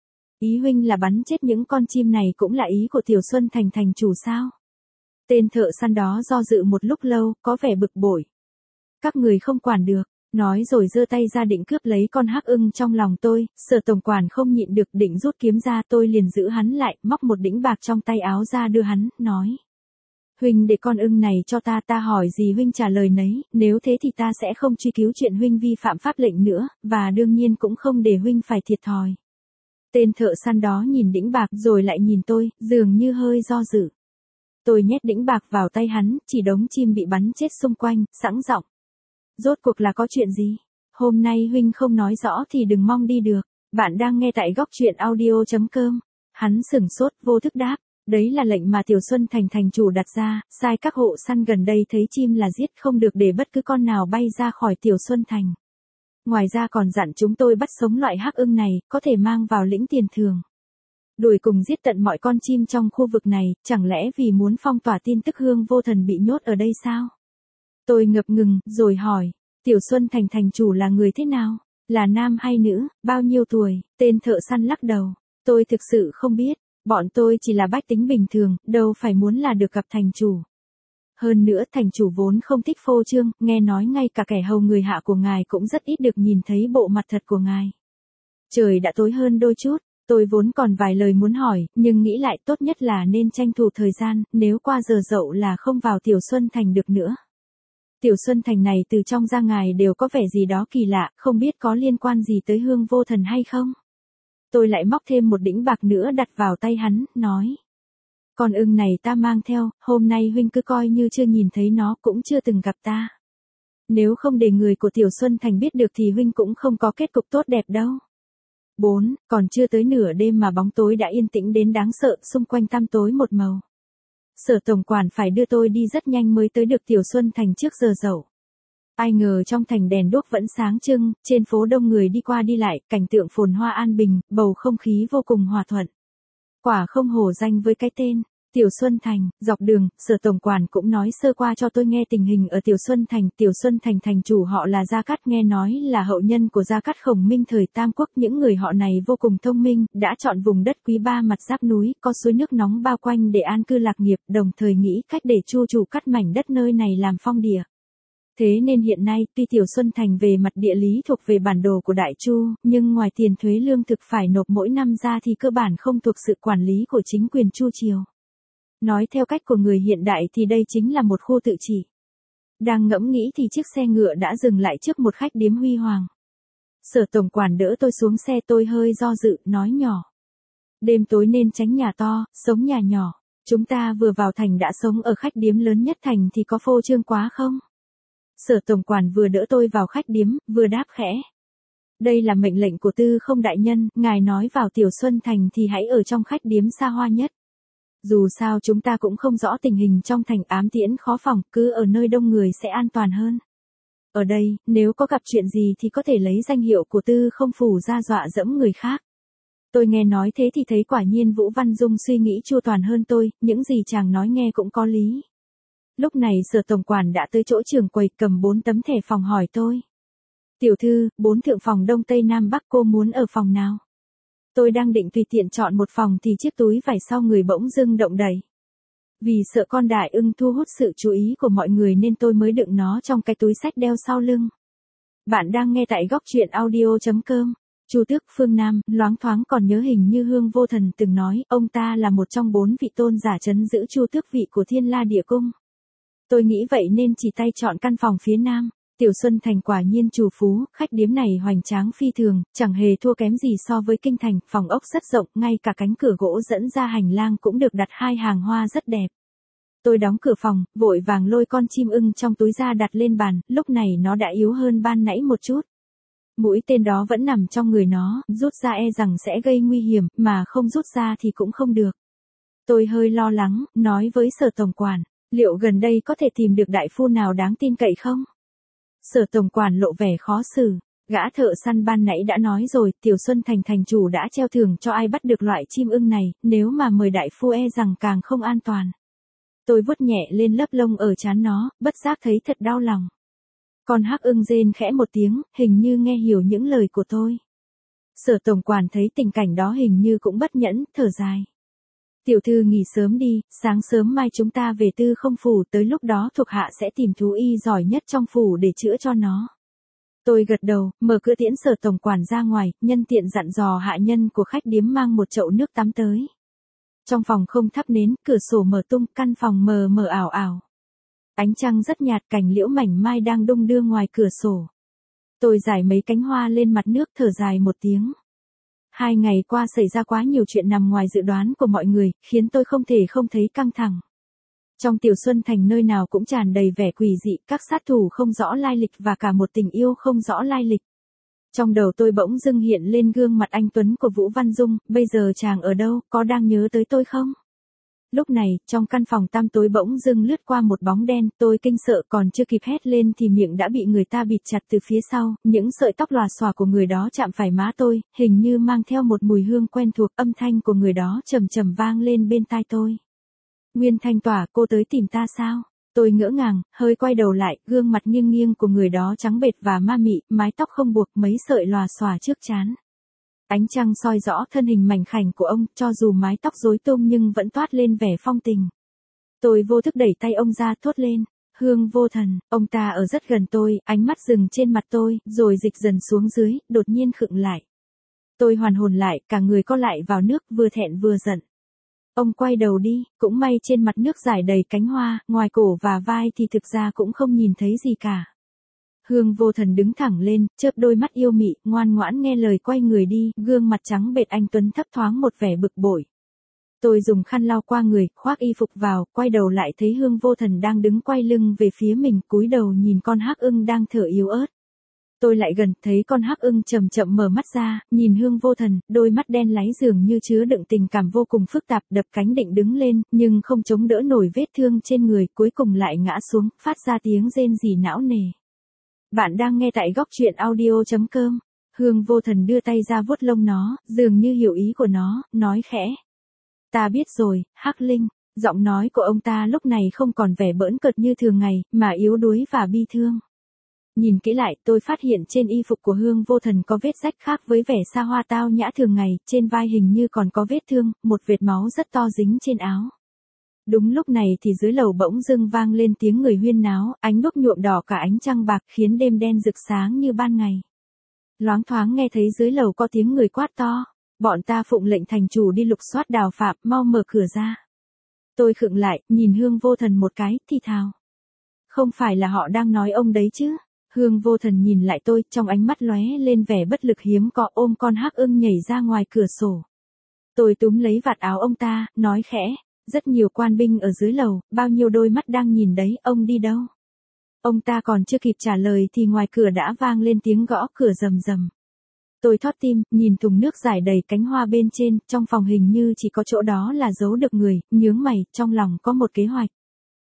Ý huynh là bắn chết những con chim này cũng là ý của Tiểu Xuân Thành thành chủ sao? Tên thợ săn đó do dự một lúc lâu, có vẻ bực bội. Các người không quản được, nói rồi giơ tay ra định cướp lấy con hắc ưng trong lòng tôi, Sở tổng quản không nhịn được định rút kiếm ra, tôi liền giữ hắn lại, móc một đĩnh bạc trong tay áo ra đưa hắn, nói. Huynh để con ưng này cho ta, ta hỏi gì huynh trả lời nấy, nếu thế thì ta sẽ không truy cứu chuyện huynh vi phạm pháp lệnh nữa, và đương nhiên cũng không để huynh phải thiệt thòi. Tên thợ săn đó nhìn đĩnh bạc rồi lại nhìn tôi, dường như hơi do dự. Tôi nhét đĩnh bạc vào tay hắn, chỉ đống chim bị bắn chết xung quanh, sẵn giọng. Rốt cuộc là có chuyện gì? Hôm nay huynh không nói rõ thì đừng mong đi được. Bạn đang nghe tại góc truyện audio.com. Hắn sửng sốt, vô thức đáp. Đấy là lệnh mà Tiểu Xuân Thành thành chủ đặt ra, sai các hộ săn gần đây thấy chim là giết, không được để bất cứ con nào bay ra khỏi Tiểu Xuân Thành. Ngoài ra còn dặn chúng tôi bắt sống loại hắc ưng này, có thể mang vào lĩnh tiền thường. Đuổi cùng giết tận mọi con chim trong khu vực này, chẳng lẽ vì muốn phong tỏa tin tức Hương Vô Thần bị nhốt ở đây sao? Tôi ngập ngừng, rồi hỏi, Tiểu Xuân Thành thành chủ là người thế nào? Là nam hay nữ, bao nhiêu tuổi? Tên thợ săn lắc đầu. Tôi thực sự không biết. Bọn tôi chỉ là bách tính bình thường, đâu phải muốn là được gặp thành chủ. Hơn nữa thành chủ vốn không thích phô trương, nghe nói ngay cả kẻ hầu người hạ của ngài cũng rất ít được nhìn thấy bộ mặt thật của ngài. Trời đã tối hơn đôi chút, tôi vốn còn vài lời muốn hỏi, nhưng nghĩ lại tốt nhất là nên tranh thủ thời gian, nếu qua giờ dậu là không vào Tiểu Xuân Thành được nữa. Tiểu Xuân Thành này từ trong ra ngài đều có vẻ gì đó kỳ lạ, không biết có liên quan gì tới Hương Vô Thần hay không? Tôi lại móc thêm một đĩnh bạc nữa đặt vào tay hắn, nói. Con ưng này ta mang theo, hôm nay huynh cứ coi như chưa nhìn thấy nó, cũng chưa từng gặp ta. Nếu không để người của Tiểu Xuân Thành biết được thì huynh cũng không có kết cục tốt đẹp đâu. 4. Còn chưa tới nửa đêm mà bóng tối đã yên tĩnh đến đáng sợ, xung quanh tăm tối một màu. Sở tổng quản phải đưa tôi đi rất nhanh mới tới được Tiểu Xuân Thành trước giờ dậu. Ai ngờ trong thành đèn đuốc vẫn sáng trưng, trên phố đông người đi qua đi lại, cảnh tượng phồn hoa an bình, bầu không khí vô cùng hòa thuận. Quả không hổ danh với cái tên. Tiểu Xuân Thành. Dọc đường, Sở tổng quản cũng nói sơ qua cho tôi nghe tình hình ở Tiểu Xuân Thành. Tiểu Xuân Thành thành chủ họ là Gia Cát, nghe nói là hậu nhân của Gia Cát Khổng Minh thời Tam Quốc. Những người họ này vô cùng thông minh, đã chọn vùng đất quý ba mặt giáp núi, có suối nước nóng bao quanh để an cư lạc nghiệp, đồng thời nghĩ cách để chu chủ cắt mảnh đất nơi này làm phong địa. Thế nên hiện nay, tuy Tiểu Xuân Thành về mặt địa lý thuộc về bản đồ của Đại Chu, nhưng ngoài tiền thuế lương thực phải nộp mỗi năm ra thì cơ bản không thuộc sự quản lý của chính quyền Chu triều. Nói theo cách của người hiện đại thì đây chính là một khu tự trị. Đang ngẫm nghĩ thì chiếc xe ngựa đã dừng lại trước một khách điếm huy hoàng. Sở tổng quản đỡ tôi xuống xe, tôi hơi do dự, nói nhỏ. Đêm tối nên tránh nhà to, sống nhà nhỏ. Chúng ta vừa vào thành đã sống ở khách điếm lớn nhất thành thì có phô trương quá không? Sở tổng quản vừa đỡ tôi vào khách điếm, vừa đáp khẽ. Đây là mệnh lệnh của Tư Không đại nhân, ngài nói vào Tiểu Xuân Thành thì hãy ở trong khách điếm xa hoa nhất. Dù sao chúng ta cũng không rõ tình hình trong thành, ám tiễn khó phòng, cứ ở nơi đông người sẽ an toàn hơn. Ở đây, nếu có gặp chuyện gì thì có thể lấy danh hiệu của Tư Không phủ ra dọa dẫm người khác. Tôi nghe nói thế thì thấy quả nhiên Vũ Văn Dung suy nghĩ chu toàn hơn tôi, những gì chàng nói nghe cũng có lý. Lúc này Sở tổng quản đã tới chỗ trưởng quầy, cầm 4 tấm thẻ phòng hỏi tôi. Tiểu thư, 4 thượng phòng Đông Tây Nam Bắc, cô muốn ở phòng nào? Tôi đang định tùy tiện chọn một phòng thì chiếc túi vải sau người bỗng dưng động đẩy. Vì sợ con đại ưng thu hút sự chú ý của mọi người nên tôi mới đựng nó trong cái túi xách đeo sau lưng. Bạn đang nghe tại góc truyện audio.com. Chu tước phương Nam, loáng thoáng còn nhớ hình như Hương Vô Thần từng nói, ông ta là một trong 4 vị tôn giả trấn giữ chu tước vị của Thiên La Địa Cung. Tôi nghĩ vậy nên chỉ tay chọn căn phòng phía Nam. Tiểu Xuân Thành quả nhiên trù phú, khách điếm này hoành tráng phi thường, chẳng hề thua kém gì so với kinh thành, phòng ốc rất rộng, ngay cả cánh cửa gỗ dẫn ra hành lang cũng được đặt 2 hàng hoa rất đẹp. Tôi đóng cửa phòng, vội vàng lôi con chim ưng trong túi ra đặt lên bàn, lúc này nó đã yếu hơn ban nãy một chút. Mũi tên đó vẫn nằm trong người nó, rút ra e rằng sẽ gây nguy hiểm, mà không rút ra thì cũng không được. Tôi hơi lo lắng, nói với Sở tổng quản, liệu gần đây có thể tìm được đại phu nào đáng tin cậy không? Sở tổng quản lộ vẻ khó xử, gã thợ săn ban nãy đã nói rồi, Tiểu Xuân Thành thành chủ đã treo thưởng cho ai bắt được loại chim ưng này, nếu mà mời đại phu e rằng càng không an toàn. Tôi vuốt nhẹ lên lớp lông ở trán nó, bất giác thấy thật đau lòng. Con hắc ưng rên khẽ một tiếng, hình như nghe hiểu những lời của tôi. Sở tổng quản thấy tình cảnh đó hình như cũng bất nhẫn, thở dài. Tiểu thư nghỉ sớm đi, sáng sớm mai chúng ta về Tư Không phủ, tới lúc đó thuộc hạ sẽ tìm thú y giỏi nhất trong phủ để chữa cho nó. Tôi gật đầu, mở cửa tiễn Sở tổng quản ra ngoài, nhân tiện dặn dò hạ nhân của khách điếm mang một chậu nước tắm tới. Trong phòng không thắp nến, cửa sổ mở tung, căn phòng mờ mờ ảo ảo. Ánh trăng rất nhạt, cành liễu mảnh mai đang đung đưa ngoài cửa sổ. Tôi rải mấy cánh hoa lên mặt nước, thở dài một tiếng. 2 ngày qua xảy ra quá nhiều chuyện nằm ngoài dự đoán của mọi người, khiến tôi không thể không thấy căng thẳng. Trong Tiểu Xuân Thành nơi nào cũng tràn đầy vẻ quỷ dị, các sát thủ không rõ lai lịch và cả một tình yêu không rõ lai lịch. Trong đầu tôi bỗng dưng hiện lên gương mặt anh tuấn của Vũ Văn Dung, bây giờ chàng ở đâu, có đang nhớ tới tôi không? Lúc này, trong căn phòng tăm tối bỗng dưng lướt qua một bóng đen, tôi kinh sợ, còn chưa kịp hét lên thì miệng đã bị người ta bịt chặt từ phía sau, những sợi tóc lòa xòa của người đó chạm phải má tôi, hình như mang theo một mùi hương quen thuộc, âm thanh của người đó trầm trầm vang lên bên tai tôi. Nguyên Thanh Tỏa, cô tới tìm ta sao? Tôi ngỡ ngàng, hơi quay đầu lại, gương mặt nghiêng nghiêng của người đó trắng bệch và ma mị, mái tóc không buộc, mấy sợi lòa xòa trước trán. Ánh trăng soi rõ thân hình mảnh khảnh của ông, cho dù mái tóc rối tung nhưng vẫn toát lên vẻ phong tình. Tôi vô thức đẩy tay ông ra, thốt lên, Hương Vô Thần. Ông ta ở rất gần tôi, ánh mắt dừng trên mặt tôi, rồi dịch dần xuống dưới, đột nhiên khựng lại. Tôi hoàn hồn lại, cả người co lại vào nước, vừa thẹn vừa giận. Ông quay đầu đi, cũng may trên mặt nước rải đầy cánh hoa, ngoài cổ và vai thì thực ra cũng không nhìn thấy gì cả. Hương Vô Thần đứng thẳng lên, chớp đôi mắt yêu mị, ngoan ngoãn nghe lời quay người đi, gương mặt trắng bệch anh tuấn thấp thoáng một vẻ bực bội. Tôi dùng khăn lau qua người, khoác y phục vào, quay đầu lại thấy Hương Vô Thần đang đứng quay lưng về phía mình, cúi đầu nhìn con hắc ưng đang thở yếu ớt. Tôi lại gần, thấy con hắc ưng chậm chậm mở mắt ra, nhìn Hương Vô Thần, đôi mắt đen láy dường như chứa đựng tình cảm vô cùng phức tạp, đập cánh định đứng lên, nhưng không chống đỡ nổi vết thương trên người, cuối cùng lại ngã xuống, phát ra tiếng rên rỉ não nề. Bạn đang nghe tại góc truyện audio.com. Hương Vô Thần đưa tay ra vuốt lông nó, dường như hiểu ý của nó, nói khẽ. Ta biết rồi, Hắc Linh. Giọng nói của ông ta lúc này không còn vẻ bỡn cợt như thường ngày, mà yếu đuối và bi thương. Nhìn kỹ lại, tôi phát hiện trên y phục của Hương Vô Thần có vết rách khác với vẻ xa hoa tao nhã thường ngày, trên vai hình như còn có vết thương, một vệt máu rất to dính trên áo. Đúng lúc này thì dưới lầu bỗng dưng vang lên tiếng người huyên náo, ánh đuốc nhuộm đỏ cả ánh trăng bạc khiến đêm đen rực sáng như ban ngày. Loáng thoáng nghe thấy dưới lầu có tiếng người quát to, bọn ta phụng lệnh thành chủ đi lục soát Đào Phạm, mau mở cửa ra. Tôi khựng lại, nhìn Hương Vô Thần một cái, thì thào. Không phải là họ đang nói ông đấy chứ? Hương Vô Thần nhìn lại tôi, trong ánh mắt lóe lên vẻ bất lực hiếm có, ôm con hắc ưng nhảy ra ngoài cửa sổ. Tôi túm lấy vạt áo ông ta, nói khẽ, rất nhiều quan binh ở dưới lầu, bao nhiêu đôi mắt đang nhìn đấy, ông đi đâu? Ông ta còn chưa kịp trả lời thì ngoài cửa đã vang lên tiếng gõ cửa rầm rầm. Tôi thót tim, nhìn thùng nước rải đầy cánh hoa bên trên, trong phòng hình như chỉ có chỗ đó là giấu được người, nhướng mày, trong lòng có một kế hoạch.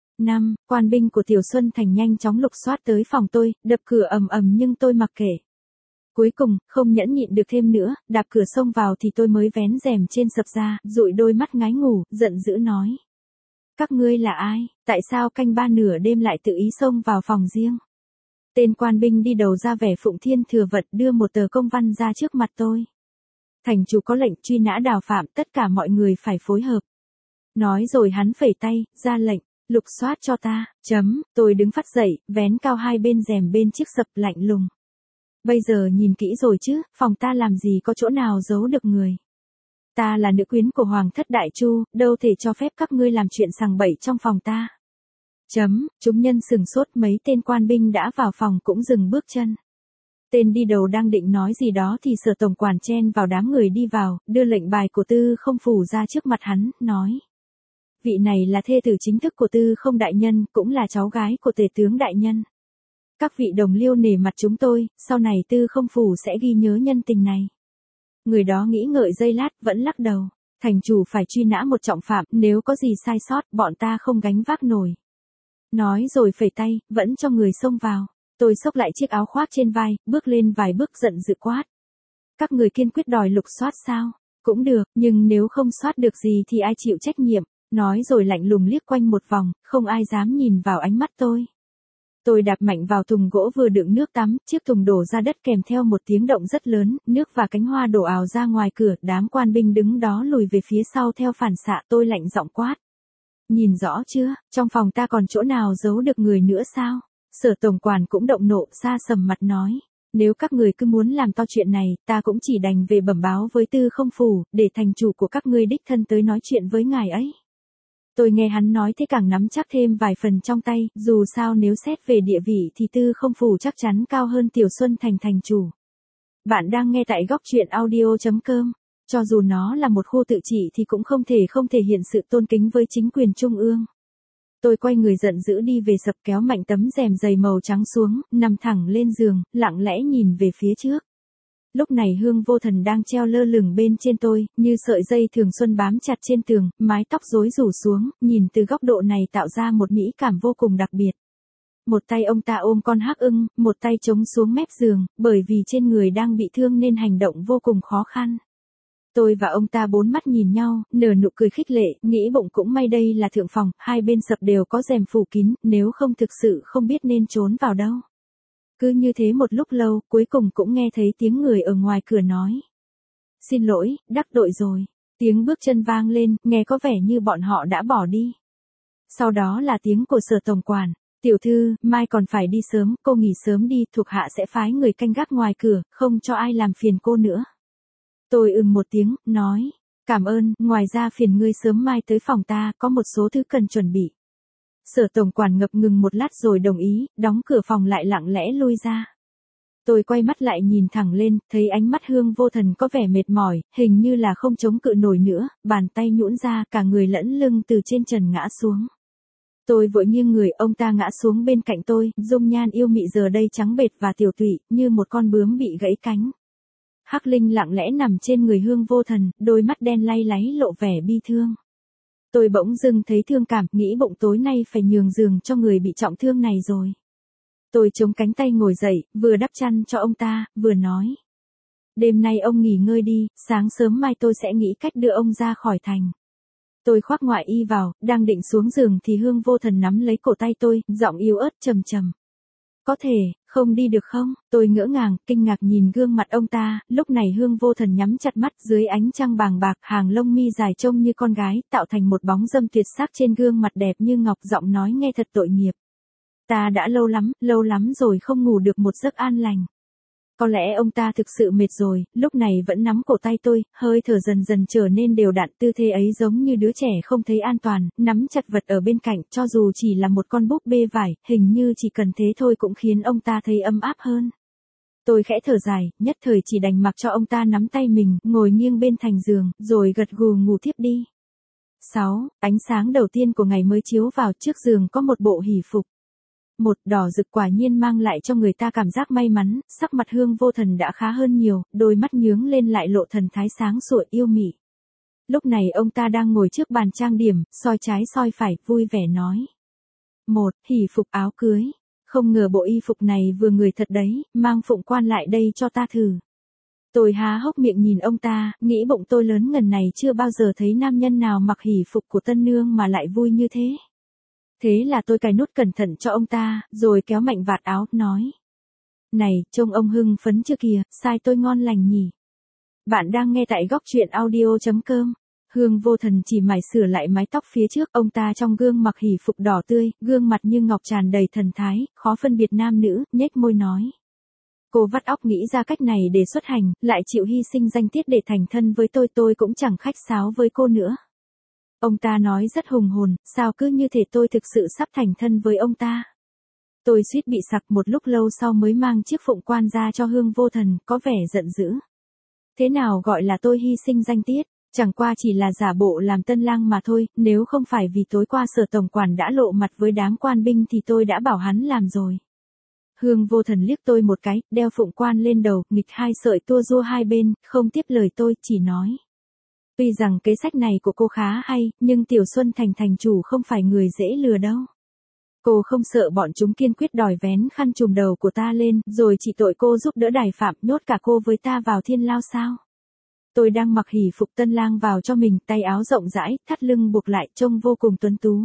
Quan binh của Tiểu Xuân Thành nhanh chóng lục soát tới phòng tôi, đập cửa ầm ầm nhưng tôi mặc kệ. Cuối cùng, không nhẫn nhịn được thêm nữa, đạp cửa xông vào thì tôi mới vén rèm trên sập ra, dụi đôi mắt ngái ngủ, giận dữ nói. Các ngươi là ai, tại sao canh ba nửa đêm lại tự ý xông vào phòng riêng? Tên quan binh đi đầu ra vẻ phụng thiên thừa vật đưa một tờ công văn ra trước mặt tôi. Thành chủ có lệnh truy nã Đào Phạm, tất cả mọi người phải phối hợp. Nói rồi hắn phẩy tay, ra lệnh, lục soát cho ta, tôi đứng phắt dậy, vén cao hai bên rèm bên chiếc sập lạnh lùng. Bây giờ nhìn kỹ rồi chứ, phòng ta làm gì có chỗ nào giấu được người. Ta là nữ quyến của Hoàng thất Đại Chu, đâu thể cho phép các ngươi làm chuyện sằng bậy trong phòng ta. Chúng nhân sừng sốt, mấy tên quan binh đã vào phòng cũng dừng bước chân. Tên đi đầu đang định nói gì đó thì Sở tổng quản chen vào đám người đi vào, đưa lệnh bài của Tư Không Phủ ra trước mặt hắn, nói. Vị này là thê tử chính thức của Tư Không đại nhân, cũng là cháu gái của Tề tướng đại nhân. Các vị đồng liêu nể mặt chúng tôi, sau này Tư Không Phủ sẽ ghi nhớ nhân tình này. Người đó nghĩ ngợi giây lát, vẫn lắc đầu. Thành chủ phải truy nã một trọng phạm, nếu có gì sai sót, bọn ta không gánh vác nổi. Nói rồi phẩy tay, vẫn cho người xông vào. Tôi xốc lại chiếc áo khoác trên vai, bước lên vài bước giận dữ quát. Các người kiên quyết đòi lục soát sao? Cũng được, nhưng nếu không soát được gì thì ai chịu trách nhiệm? Nói rồi lạnh lùng liếc quanh một vòng, không ai dám nhìn vào ánh mắt tôi. Tôi đạp mạnh vào thùng gỗ vừa đựng nước tắm, chiếc thùng đổ ra đất kèm theo một tiếng động rất lớn, nước và cánh hoa đổ ào ra ngoài cửa, đám quan binh đứng đó lùi về phía sau theo phản xạ. Tôi lạnh giọng quát. Nhìn rõ chưa, trong phòng ta còn chỗ nào giấu được người nữa sao? Sở tổng quản cũng động nộ, sa sầm mặt nói. Nếu các người cứ muốn làm to chuyện này, ta cũng chỉ đành về bẩm báo với Tư Không Phủ, để thành chủ của các ngươi đích thân tới nói chuyện với ngài ấy. Tôi nghe hắn nói thế càng nắm chắc thêm vài phần trong tay, dù sao nếu xét về địa vị thì Tư Không Phủ chắc chắn cao hơn Tiểu Xuân Thành thành chủ. Bạn đang nghe tại góc truyện audio.com. Cho dù nó là một khu tự trị thì cũng không thể hiện sự tôn kính với chính quyền trung ương. Tôi quay người giận dữ đi về sập, kéo mạnh tấm rèm dày màu trắng xuống, nằm thẳng lên giường, lặng lẽ nhìn về phía trước. Lúc này Hương Vô Thần đang treo lơ lửng bên trên tôi, như sợi dây thường xuân bám chặt trên tường, mái tóc rối rủ xuống, nhìn từ góc độ này tạo ra một mỹ cảm vô cùng đặc biệt. Một tay ông ta ôm con hắc ưng, một tay chống xuống mép giường, bởi vì trên người đang bị thương nên hành động vô cùng khó khăn. Tôi và ông ta bốn mắt nhìn nhau, nở nụ cười khích lệ, nghĩ bụng cũng may đây là thượng phòng, hai bên sập đều có rèm phủ kín, nếu không thực sự không biết nên trốn vào đâu. Cứ như thế một lúc lâu, cuối cùng cũng nghe thấy tiếng người ở ngoài cửa nói. Xin lỗi, đắc tội rồi. Tiếng bước chân vang lên, nghe có vẻ như bọn họ đã bỏ đi. Sau đó là tiếng của Sở tổng quản. Tiểu thư, mai còn phải đi sớm, cô nghỉ sớm đi, thuộc hạ sẽ phái người canh gác ngoài cửa, không cho ai làm phiền cô nữa. Tôi một tiếng, nói. Cảm ơn, ngoài ra phiền ngươi sớm mai tới phòng ta, có một số thứ cần chuẩn bị. Sở tổng quản ngập ngừng một lát rồi đồng ý, đóng cửa phòng lại lặng lẽ lui ra. Tôi quay mắt lại nhìn thẳng lên, thấy ánh mắt Hương Vô Thần có vẻ mệt mỏi, hình như là không chống cự nổi nữa, bàn tay nhũn ra, cả người lẫn lưng từ trên trần ngã xuống. Tôi vội nghiêng người, ông ta ngã xuống bên cạnh tôi, dung nhan yêu mị giờ đây trắng bệch và tiểu tụy, như một con bướm bị gãy cánh. Hắc Linh lặng lẽ nằm trên người Hương Vô Thần, đôi mắt đen lay láy lộ vẻ bi thương. Tôi bỗng dưng thấy thương cảm, nghĩ bụng tối nay phải nhường giường cho người bị trọng thương này rồi. Tôi chống cánh tay ngồi dậy, vừa đắp chăn cho ông ta, vừa nói. Đêm nay ông nghỉ ngơi đi, sáng sớm mai tôi sẽ nghĩ cách đưa ông ra khỏi thành. Tôi khoác ngoại y vào, đang định xuống giường thì Hương Vô Thần nắm lấy cổ tay tôi, giọng yếu ớt trầm trầm. Có thể, không đi được không? Tôi ngỡ ngàng, kinh ngạc nhìn gương mặt ông ta, lúc này Hương Vô Thần nhắm chặt mắt dưới ánh trăng bàng bạc, hàng lông mi dài trông như con gái, tạo thành một bóng dâm tuyệt sắc trên gương mặt đẹp như ngọc, giọng nói nghe thật tội nghiệp. Ta đã lâu lắm rồi không ngủ được một giấc an lành. Có lẽ ông ta thực sự mệt rồi, lúc này vẫn nắm cổ tay tôi, hơi thở dần dần trở nên đều đặn, tư thế ấy giống như đứa trẻ không thấy an toàn, nắm chặt vật ở bên cạnh, cho dù chỉ là một con búp bê vải, hình như chỉ cần thế thôi cũng khiến ông ta thấy ấm áp hơn. Tôi khẽ thở dài, nhất thời chỉ đành mặc cho ông ta nắm tay mình, ngồi nghiêng bên thành giường, rồi gật gù ngủ thiếp đi. 6. Ánh sáng đầu tiên của ngày mới chiếu vào, trước giường có một bộ hỷ phục. Một đỏ rực quả nhiên mang lại cho người ta cảm giác may mắn, sắc mặt Hương Vô Thần đã khá hơn nhiều, đôi mắt nhướng lên lại lộ thần thái sáng sủa yêu mị. Lúc này ông ta đang ngồi trước bàn trang điểm, soi trái soi phải, vui vẻ nói. Một, hỷ phục áo cưới. Không ngờ bộ y phục này vừa người thật đấy, mang Phụng Quan lại đây cho ta thử. Tôi há hốc miệng nhìn ông ta, nghĩ bụng tôi lớn ngần này chưa bao giờ thấy nam nhân nào mặc hỷ phục của tân nương mà lại vui như thế. Thế là tôi cài nút cẩn thận cho ông ta, rồi kéo mạnh vạt áo, nói. Này, trông ông hưng phấn chưa kìa, sai tôi ngon lành nhỉ. Bạn đang nghe tại góc truyện audio.com. Hương Vô Thần chỉ mải sửa lại mái tóc phía trước, ông ta trong gương mặc hỷ phục đỏ tươi, gương mặt như ngọc tràn đầy thần thái, khó phân biệt nam nữ, nhếch môi nói. Cô vắt óc nghĩ ra cách này để xuất hành, lại chịu hy sinh danh tiết để thành thân với tôi cũng chẳng khách sáo với cô nữa. Ông ta nói rất hùng hồn, sao cứ như thể tôi thực sự sắp thành thân với ông ta. Tôi suýt bị sặc, một lúc lâu sau mới mang chiếc Phụng Quan ra cho Hương Vô Thần, có vẻ giận dữ. Thế nào gọi là tôi hy sinh danh tiết, chẳng qua chỉ là giả bộ làm tân lang mà thôi, nếu không phải vì tối qua Sở tổng quản đã lộ mặt với đám quan binh thì tôi đã bảo hắn làm rồi. Hương Vô Thần liếc tôi một cái, đeo Phụng Quan lên đầu, nghịch hai sợi tua rua hai bên, không tiếp lời tôi, chỉ nói. Tuy rằng kế sách này của cô khá hay, nhưng Tiểu Xuân Thành thành chủ không phải người dễ lừa đâu. Cô không sợ bọn chúng kiên quyết đòi vén khăn trùm đầu của ta lên, rồi chỉ tội cô giúp đỡ đài phạm, nhốt cả cô với ta vào thiên lao sao? Tôi đang mặc hỷ phục tân lang vào cho mình, tay áo rộng rãi, thắt lưng buộc lại, trông vô cùng tuấn tú.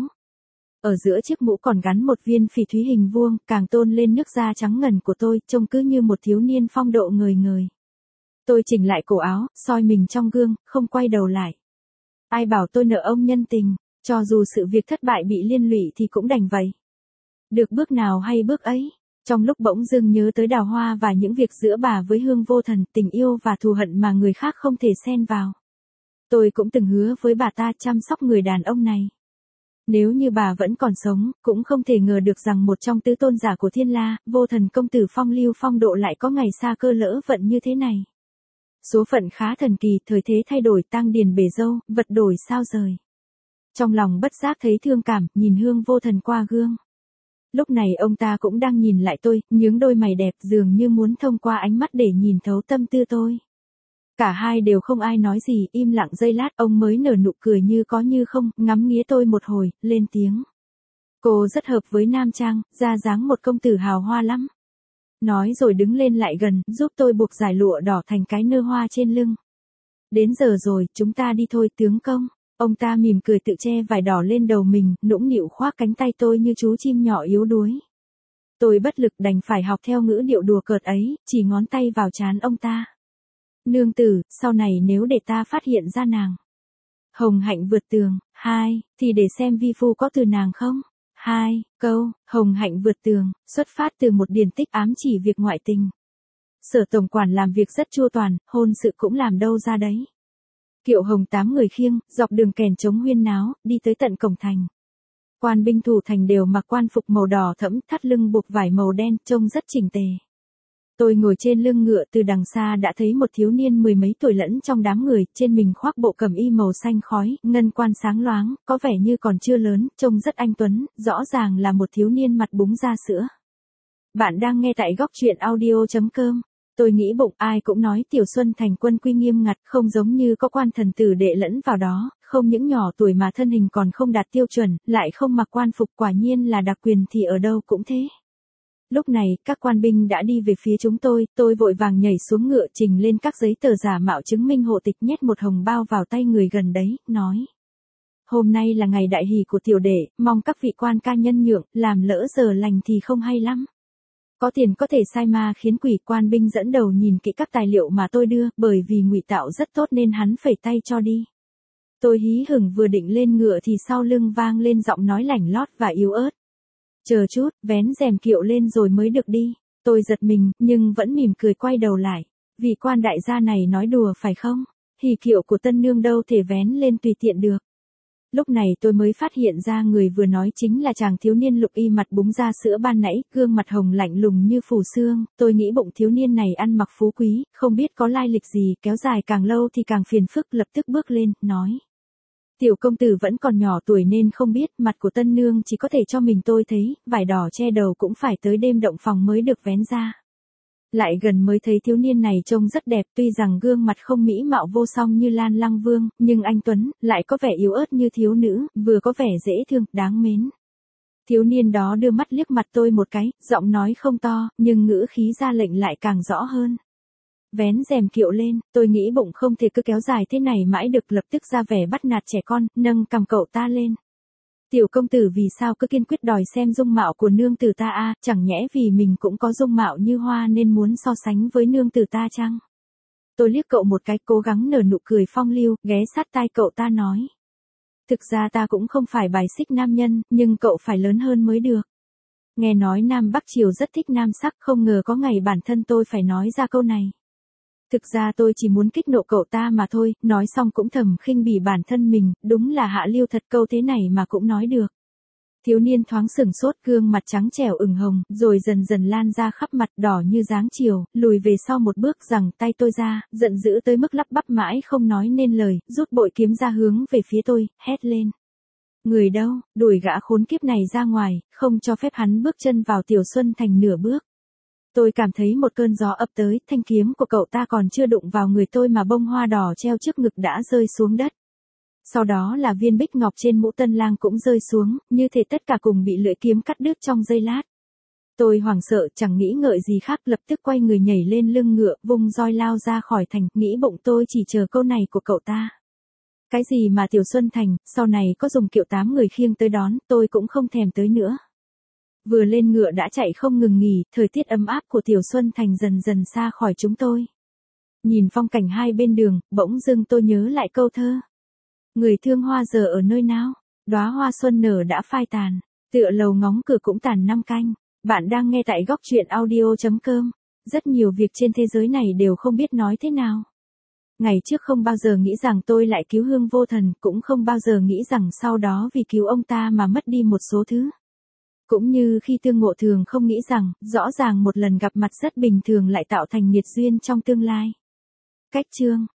Ở giữa chiếc mũ còn gắn một viên phỉ thúy hình vuông, càng tôn lên nước da trắng ngần của tôi, trông cứ như một thiếu niên phong độ ngời ngời. Tôi chỉnh lại cổ áo, soi mình trong gương, không quay đầu lại. Ai bảo tôi nợ ông nhân tình, cho dù sự việc thất bại bị liên lụy thì cũng đành vậy. Được bước nào hay bước ấy. Trong lúc bỗng dưng nhớ tới Đào Hoa và những việc giữa bà với Hương Vô Thần, tình yêu và thù hận mà người khác không thể xen vào. Tôi cũng từng hứa với bà ta chăm sóc người đàn ông này. Nếu như bà vẫn còn sống, cũng không thể ngờ được rằng một trong tứ tôn giả của Thiên La, Vô Thần công tử phong lưu phong độ lại có ngày xa cơ lỡ vận như thế này. Số phận khá thần kỳ, thời thế thay đổi, tang điền bể dâu, vật đổi sao rời. Trong lòng bất giác thấy thương cảm, nhìn Hương Vô Thần qua gương. Lúc này ông ta cũng đang nhìn lại tôi, nhướng đôi mày đẹp, dường như muốn thông qua ánh mắt để nhìn thấu tâm tư tôi. Cả hai đều không ai nói gì, im lặng giây lát, ông mới nở nụ cười như có như không, ngắm nghía tôi một hồi, lên tiếng. Cô rất hợp với nam trang, ra dáng một công tử hào hoa lắm. Nói rồi đứng lên lại gần, giúp tôi buộc giải lụa đỏ thành cái nơ hoa trên lưng. Đến giờ rồi, chúng ta đi thôi tướng công. Ông ta mỉm cười tự che vải đỏ lên đầu mình, nũng nịu khoác cánh tay tôi như chú chim nhỏ yếu đuối. Tôi bất lực đành phải học theo ngữ điệu đùa cợt ấy, chỉ ngón tay vào trán ông ta. Nương tử, sau này nếu để ta phát hiện ra nàng hồng hạnh vượt tường, 2, thì để xem vi phu có từ nàng không? 2, câu, hồng hạnh vượt tường, xuất phát từ một điển tích ám chỉ việc ngoại tình. Sở tổng quản làm việc rất chu toàn, hôn sự cũng làm đâu ra đấy. Kiệu hồng 8 người khiêng, dọc đường kèn trống huyên náo, đi tới tận cổng thành. Quan binh thủ thành đều mặc quan phục màu đỏ thẫm, thắt lưng buộc vải màu đen, trông rất chỉnh tề. Tôi ngồi trên lưng ngựa từ đằng xa đã thấy một thiếu niên mười mấy tuổi lẫn trong đám người, trên mình khoác bộ cẩm y màu xanh khói, ngân quan sáng loáng, có vẻ như còn chưa lớn, trông rất anh tuấn, rõ ràng là một thiếu niên mặt búng ra sữa. Bạn đang nghe tại góc truyện audio.com. Tôi nghĩ bụng ai cũng nói Tiểu Xuân Thành quân quy nghiêm ngặt, không giống như có quan thần tử đệ lẫn vào đó, không những nhỏ tuổi mà thân hình còn không đạt tiêu chuẩn, lại không mặc quan phục, quả nhiên là đặc quyền thì ở đâu cũng thế. Lúc này, các quan binh đã đi về phía chúng tôi vội vàng nhảy xuống ngựa trình lên các giấy tờ giả mạo chứng minh hộ tịch, nhét một hồng bao vào tay người gần đấy, nói. Hôm nay là ngày đại hỷ của tiểu đệ, mong các vị quan ca nhân nhượng, làm lỡ giờ lành thì không hay lắm. Có tiền có thể sai ma khiến quỷ. Quan binh dẫn đầu nhìn kỹ các tài liệu mà tôi đưa, bởi vì ngụy tạo rất tốt nên hắn phẩy tay cho đi. Tôi hí hửng vừa định lên ngựa thì sau lưng vang lên giọng nói lảnh lót và yếu ớt. Chờ chút, vén rèm kiệu lên rồi mới được đi. Tôi giật mình, nhưng vẫn mỉm cười quay đầu lại. Vị quan đại gia này nói đùa phải không? Hỉ kiệu của tân nương đâu thể vén lên tùy tiện được. Lúc này tôi mới phát hiện ra người vừa nói chính là chàng thiếu niên lục y mặt búng ra sữa ban nãy, gương mặt hồng lạnh lùng như phủ xương. Tôi nghĩ bụng thiếu niên này ăn mặc phú quý, không biết có lai lịch gì, kéo dài càng lâu thì càng phiền phức, lập tức bước lên, nói. Tiểu công tử vẫn còn nhỏ tuổi nên không biết, mặt của tân nương chỉ có thể cho mình tôi thấy, vải đỏ che đầu cũng phải tới đêm động phòng mới được vén ra. Lại gần mới thấy thiếu niên này trông rất đẹp, tuy rằng gương mặt không mỹ mạo vô song như Lan Lăng Vương, nhưng anh tuấn, lại có vẻ yếu ớt như thiếu nữ, vừa có vẻ dễ thương, đáng mến. Thiếu niên đó đưa mắt liếc mặt tôi một cái, giọng nói không to, nhưng ngữ khí ra lệnh lại càng rõ hơn. Vén rèm kiệu lên, tôi nghĩ bụng không thể cứ kéo dài thế này mãi được, lập tức ra vẻ bắt nạt trẻ con, nâng cằm cậu ta lên. Tiểu công tử vì sao cứ kiên quyết đòi xem dung mạo của nương tử ta a, chẳng nhẽ vì mình cũng có dung mạo như hoa nên muốn so sánh với nương tử ta chăng? Tôi liếc cậu một cái, cố gắng nở nụ cười phong lưu, ghé sát tai cậu ta nói. Thực ra ta cũng không phải bài xích nam nhân, nhưng cậu phải lớn hơn mới được. Nghe nói Nam Bắc Triều rất thích nam sắc, không ngờ có ngày bản thân tôi phải nói ra câu này. Thực ra tôi chỉ muốn kích nộ cậu ta mà thôi, nói xong cũng thầm khinh bỉ bản thân mình, đúng là hạ lưu thật, câu thế này mà cũng nói được. Thiếu niên thoáng sửng sốt, gương mặt trắng trẻo ửng hồng, rồi dần dần lan ra khắp mặt, đỏ như dáng chiều, lùi về sau một bước, giằng tay tôi ra, giận dữ tới mức lắp bắp mãi không nói nên lời, rút bội kiếm ra hướng về phía tôi, hét lên. Người đâu, đuổi gã khốn kiếp này ra ngoài, không cho phép hắn bước chân vào Tiểu Xuân Thành nửa bước. Tôi cảm thấy một cơn gió ập tới, thanh kiếm của cậu ta còn chưa đụng vào người tôi mà bông hoa đỏ treo trước ngực đã rơi xuống đất. Sau đó là viên bích ngọc trên mũ tân lang cũng rơi xuống, như thể tất cả cùng bị lưỡi kiếm cắt đứt trong giây lát. Tôi hoảng sợ, chẳng nghĩ ngợi gì khác, lập tức quay người nhảy lên lưng ngựa, vung roi lao ra khỏi thành, nghĩ bụng tôi chỉ chờ câu này của cậu ta. Cái gì mà Tiểu Xuân Thành, sau này có dùng kiệu 8 người khiêng tới đón, tôi cũng không thèm tới nữa. Vừa lên ngựa đã chạy không ngừng nghỉ, thời tiết ấm áp của Tiểu Xuân Thành dần dần xa khỏi chúng tôi. Nhìn phong cảnh hai bên đường, bỗng dưng tôi nhớ lại câu thơ. Người thương hoa giờ ở nơi nào? Đóa hoa xuân nở đã phai tàn, tựa lầu ngóng cửa cũng tàn năm canh. Bạn đang nghe tại góc truyện audio.com. Rất nhiều việc trên thế giới này đều không biết nói thế nào. Ngày trước không bao giờ nghĩ rằng tôi lại cứu Hương Vô Thần, cũng không bao giờ nghĩ rằng sau đó vì cứu ông ta mà mất đi một số thứ. Cũng như khi tương ngộ thường không nghĩ rằng, rõ ràng một lần gặp mặt rất bình thường lại tạo thành nghiệt duyên trong tương lai. Cách chương